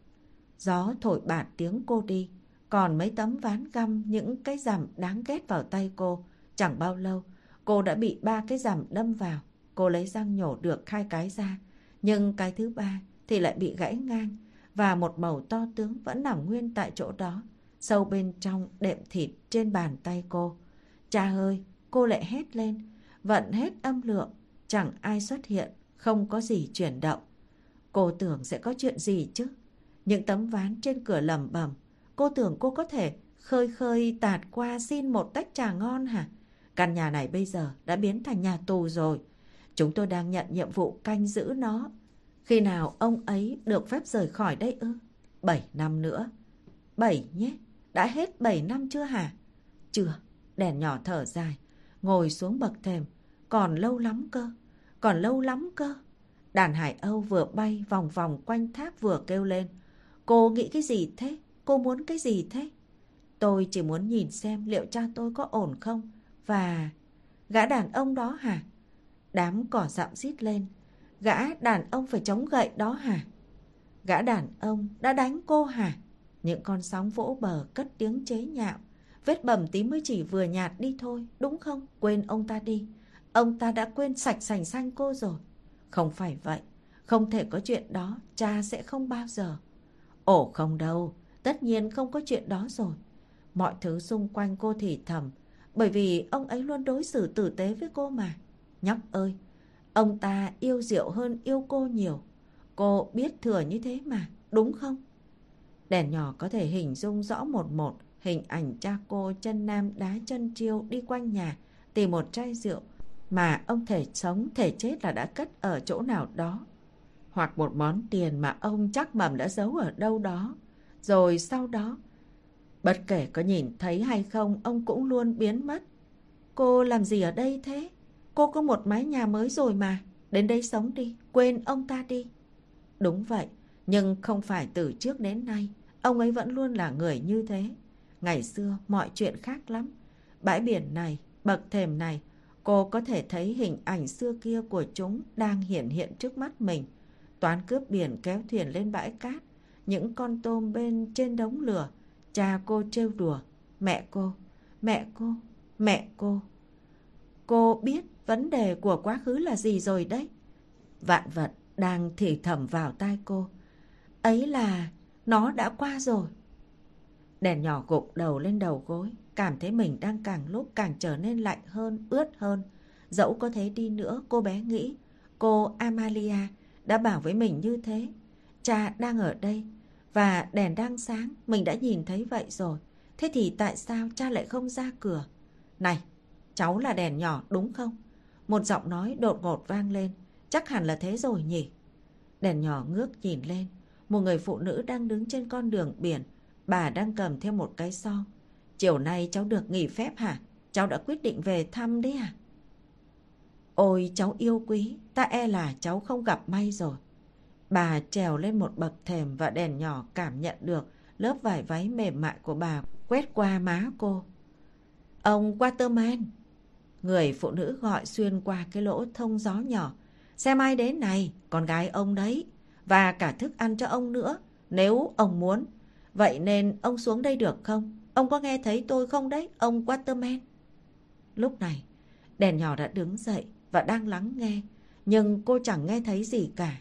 Gió thổi bạt tiếng cô đi. Còn mấy tấm ván găm những cái rằm đáng ghét vào tay cô. Chẳng bao lâu, cô đã bị ba cái rằm đâm vào. Cô lấy răng nhổ được hai cái ra, nhưng cái thứ ba thì lại bị gãy ngang, và một mẩu to tướng vẫn nằm nguyên tại chỗ đó, sâu bên trong đệm thịt trên bàn tay cô. Cha ơi! Cô lại hét lên, vận hết âm lượng. Chẳng ai xuất hiện, không có gì chuyển động. Cô tưởng sẽ có chuyện gì chứ? Những tấm ván trên cửa lẩm bẩm. Cô tưởng cô có thể khơi khơi tạt qua xin một tách trà ngon hả? Căn nhà này bây giờ đã biến thành nhà tù rồi. Chúng tôi đang nhận nhiệm vụ canh giữ nó. Khi nào ông ấy được phép rời khỏi đây ư? Bảy năm nữa. Bảy nhé? Đã hết bảy năm chưa hả? Chưa. Đèn nhỏ thở dài, ngồi xuống bậc thềm. Còn lâu lắm cơ. Còn lâu lắm cơ. Đàn hải âu vừa bay vòng vòng quanh tháp vừa kêu lên. Cô nghĩ cái gì thế? Cô muốn cái gì thế? Tôi chỉ muốn nhìn xem liệu cha tôi có ổn không. Và... gã đàn ông đó hả? Đám cỏ dặm rít lên. Gã đàn ông phải chống gậy đó hả? Gã đàn ông đã đánh cô hả? Những con sóng vỗ bờ cất tiếng chế nhạo. Vết bầm tím mới chỉ vừa nhạt đi thôi, đúng không? Quên ông ta đi. Ông ta đã quên sạch sành xanh cô rồi. Không phải vậy. Không thể có chuyện đó. Cha sẽ không bao giờ. Ồ không đâu. Tất nhiên không có chuyện đó rồi. Mọi thứ xung quanh cô thì thầm. Bởi vì ông ấy luôn đối xử tử tế với cô mà. Nhóc ơi, ông ta yêu rượu hơn yêu cô nhiều. Cô biết thừa như thế mà, đúng không? Đèn nhỏ có thể hình dung rõ một một hình ảnh cha cô chân nam đá chân chiêu đi quanh nhà tìm một chai rượu mà ông thể sống thể chết là đã cất ở chỗ nào đó, hoặc một món tiền mà ông chắc mẩm đã giấu ở đâu đó. Rồi sau đó, bất kể có nhìn thấy hay không, ông cũng luôn biến mất. Cô làm gì ở đây thế? Cô có một mái nhà mới rồi mà. Đến đây sống đi, quên ông ta đi. Đúng vậy, nhưng không phải từ trước đến nay. Ông ấy vẫn luôn là người như thế. Ngày xưa mọi chuyện khác lắm. Bãi biển này, bậc thềm này, cô có thể thấy hình ảnh xưa kia của chúng đang hiện hiện trước mắt mình. Toán cướp biển kéo thuyền lên bãi cát, những con tôm bên trên đống lửa, cha cô trêu đùa, mẹ cô, mẹ cô, mẹ cô. Cô biết vấn đề của quá khứ là gì rồi đấy. Vạn vật đang thì thầm vào tai cô. Ấy là nó đã qua rồi. Đèn nhỏ gục đầu lên đầu gối, cảm thấy mình đang càng lúc càng trở nên lạnh hơn, ướt hơn. Dẫu có thế đi nữa, cô bé nghĩ, cô Amalia đã bảo với mình như thế. Cha đang ở đây và đèn đang sáng, mình đã nhìn thấy vậy rồi. Thế thì tại sao cha lại không ra cửa? Này, cháu là đèn nhỏ đúng không? Một giọng nói đột ngột vang lên. Chắc hẳn là thế rồi nhỉ? Đèn nhỏ ngước nhìn lên. Một người phụ nữ đang đứng trên con đường biển. Bà đang cầm theo một cái son. Chiều nay cháu được nghỉ phép hả? Cháu đã quyết định về thăm đấy à? Ôi cháu yêu quý, ta e là cháu không gặp may rồi. Bà trèo lên một bậc thềm và đèn nhỏ cảm nhận được lớp vải váy mềm mại của bà quét qua má cô. Ông Waterman. Người phụ nữ gọi xuyên qua cái lỗ thông gió nhỏ. Xem ai đến này, con gái ông đấy. Và cả thức ăn cho ông nữa, nếu ông muốn. Vậy nên ông xuống đây được không? Ông có nghe thấy tôi không đấy, ông Waterman? Lúc này, đèn nhỏ đã đứng dậy và đang lắng nghe. Nhưng cô chẳng nghe thấy gì cả.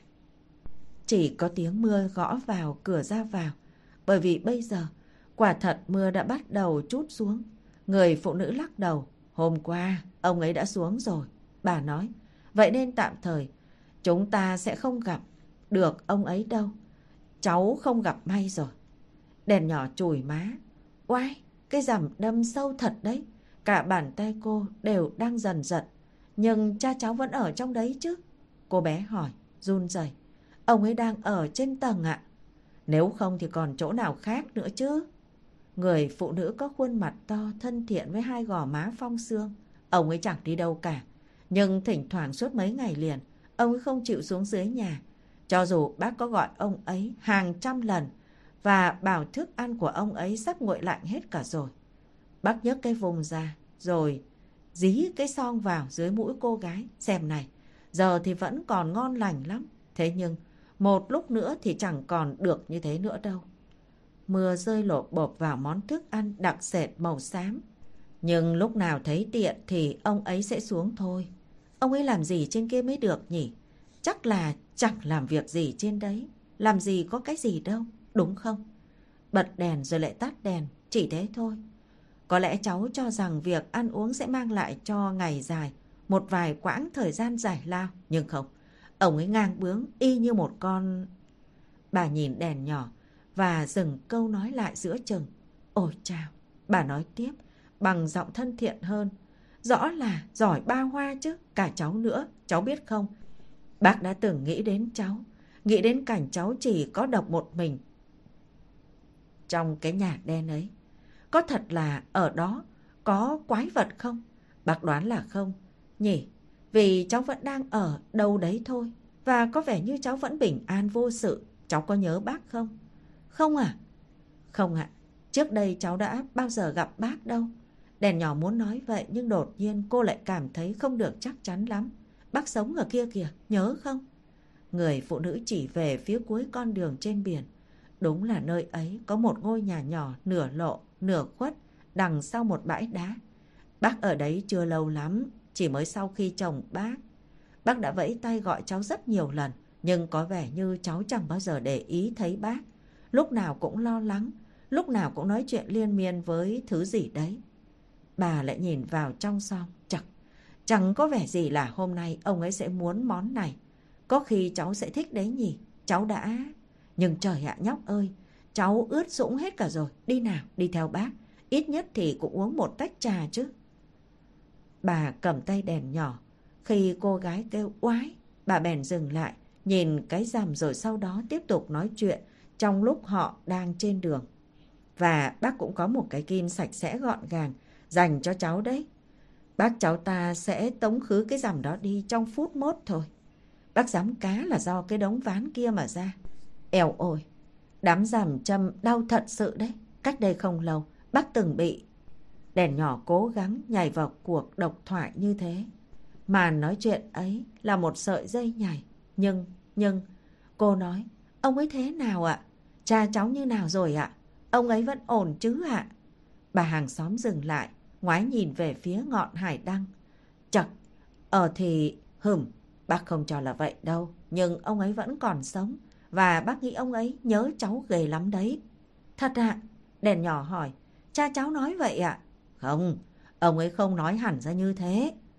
Chỉ có tiếng mưa gõ vào cửa ra vào. Bởi vì bây giờ, quả thật mưa đã bắt đầu trút xuống. Người phụ nữ lắc đầu. Hôm qua, ông ấy đã xuống rồi. Bà nói, vậy nên tạm thời, chúng ta sẽ không gặp được ông ấy đâu. Cháu không gặp may rồi. Đèn nhỏ chùi má. Oai, cái rằm đâm sâu thật đấy. Cả bàn tay cô đều đang dần giật. Nhưng cha cháu vẫn ở trong đấy chứ? Cô bé hỏi, run rẩy. Ông ấy đang ở trên tầng ạ. Nếu không thì còn chỗ nào khác nữa chứ? Người phụ nữ có khuôn mặt to, thân thiện với hai gò má phong sương. Ông ấy chẳng đi đâu cả. Nhưng thỉnh thoảng suốt mấy ngày liền, ông ấy không chịu xuống dưới nhà. Cho dù bác có gọi ông ấy hàng trăm lần và bảo thức ăn của ông ấy sắp nguội lạnh hết cả rồi. Bác nhấc cái vùng ra, rồi dí cái son vào dưới mũi cô gái. Xem này, giờ thì vẫn còn ngon lành lắm. Thế nhưng, một lúc nữa thì chẳng còn được như thế nữa đâu. Mưa rơi lộp bộp vào món thức ăn đặc sệt màu xám. Nhưng lúc nào thấy tiện thì ông ấy sẽ xuống thôi. Ông ấy làm gì trên kia mới được nhỉ? Chắc là chẳng làm việc gì trên đấy. Làm gì có cái gì đâu, đúng không? Bật đèn rồi lại tắt đèn, chỉ thế thôi. Có lẽ cháu cho rằng việc ăn uống sẽ mang lại cho ngày dài một vài quãng thời gian giải lao. Nhưng không, ông ấy ngang bướng y như một con... Bà nhìn đèn nhỏ và dừng câu nói lại giữa chừng. Ôi chao, bà nói tiếp bằng giọng thân thiện hơn. Rõ là giỏi ba hoa chứ, cả cháu nữa, cháu biết không? Bác đã từng nghĩ đến cháu, nghĩ đến cảnh cháu chỉ có độc một mình trong cái nhà đen ấy. Có thật là ở đó có quái vật không? Bác đoán là không, nhỉ? Vì cháu vẫn đang ở đâu đấy thôi. Và có vẻ như cháu vẫn bình an vô sự. Cháu có nhớ bác không? Không à? Không ạ. Trước đây cháu đã bao giờ gặp bác đâu. Đèn nhỏ muốn nói vậy nhưng đột nhiên cô lại cảm thấy không được chắc chắn lắm. Bác sống ở kia kìa, nhớ không? Người phụ nữ chỉ về phía cuối con đường trên biển. Đúng là nơi ấy có một ngôi nhà nhỏ nửa lộ, nửa khuất đằng sau một bãi đá. Bác ở đấy chưa lâu lắm, chỉ mới sau khi chồng bác. Bác đã vẫy tay gọi cháu rất nhiều lần, nhưng có vẻ như cháu chẳng bao giờ để ý thấy bác. Lúc nào cũng lo lắng, lúc nào cũng nói chuyện liên miên với thứ gì đấy. Bà lại nhìn vào trong son. Chẳng, chẳng có vẻ gì là hôm nay ông ấy sẽ muốn món này. Có khi cháu sẽ thích đấy nhỉ. Cháu đã... Nhưng trời ạ nhóc ơi, cháu ướt sũng hết cả rồi. Đi nào, đi theo bác. Ít nhất thì cũng uống một tách trà chứ. Bà cầm tay đèn nhỏ. Khi cô gái kêu oái, bà bèn dừng lại, nhìn cái rằm rồi sau đó tiếp tục nói chuyện trong lúc họ đang trên đường. Và bác cũng có một cái kim sạch sẽ gọn gàng dành cho cháu đấy. Bác cháu ta sẽ tống khứ cái rằm đó đi trong phút mốt thôi. Bác giám cá là do cái đống ván kia mà ra. Eo ôi, đám rằm châm đau thật sự đấy. Cách đây không lâu, bác từng bị. Đèn nhỏ cố gắng nhảy vào cuộc độc thoại như thế. Mà nói chuyện ấy là một sợi dây nhảy. Nhưng, nhưng, cô nói, ông ấy thế nào ạ? Cha cháu như nào rồi ạ? Ông ấy vẫn ổn chứ ạ? Bà hàng xóm dừng lại, ngoái nhìn về phía ngọn hải đăng. Chật, ờ thì, hừm, bác không cho là vậy đâu. Nhưng ông ấy vẫn còn sống. Và bác nghĩ ông ấy nhớ cháu ghê lắm đấy. Thật ạ? Đèn nhỏ hỏi, cha cháu nói vậy ạ? Không, ông ấy không nói hẳn ra như thế.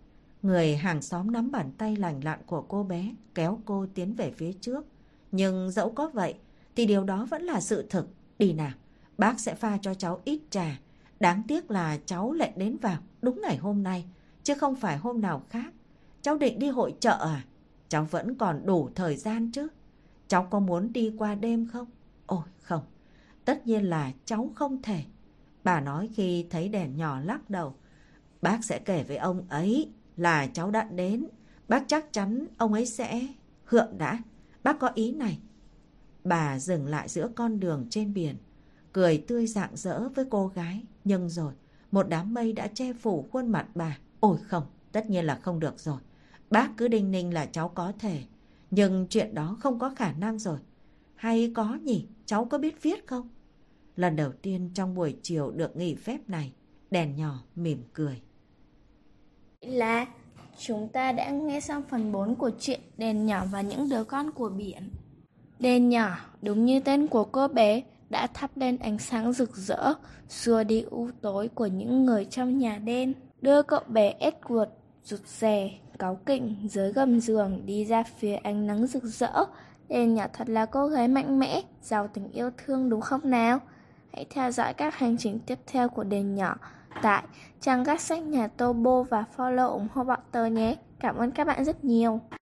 Người hàng xóm nắm bàn tay lành lặn của cô bé, kéo cô tiến về phía trước. Nhưng dẫu có vậy, thì điều đó vẫn là sự thực. Đi nào, bác sẽ pha cho cháu ít trà. Đáng tiếc là cháu lại đến vào đúng ngày hôm nay, chứ không phải hôm nào khác. Cháu định đi hội chợ à? Cháu vẫn còn đủ thời gian chứ. Cháu có muốn đi qua đêm không? Ôi không, tất nhiên là cháu không thể. Bà nói khi thấy đèn nhỏ lắc đầu. Bác sẽ kể với ông ấy là cháu đã đến. Bác chắc chắn ông ấy sẽ... Hượng đã, bác có ý này. Bà dừng lại giữa con đường trên biển, cười tươi rạng rỡ với cô gái. Nhưng rồi, một đám mây đã che phủ khuôn mặt bà. Ôi không, tất nhiên là không được rồi. Bác cứ đinh ninh là cháu có thể. Nhưng chuyện đó không có khả năng rồi. Hay có nhỉ, cháu có biết viết không? Lần đầu tiên trong buổi chiều được nghỉ phép này, đèn nhỏ mỉm cười. Là chúng ta đã nghe xong phần bốn của truyện Đèn nhỏ và những đứa con của biển. Đèn nhỏ, đúng như tên của cô bé, đã thắp lên ánh sáng rực rỡ, xua đi u tối của những người trong nhà đen, đưa cậu bé Edward rụt rè, cáu kỉnh dưới gầm giường đi ra phía ánh nắng rực rỡ. Đèn nhỏ thật là cô gái mạnh mẽ, giàu tình yêu thương đúng không nào? Hãy theo dõi các hành trình tiếp theo của Đèn nhỏ tại trang web sách nhà Tobo và follow ủng hộ bọn tớ nhé. Cảm ơn các bạn rất nhiều.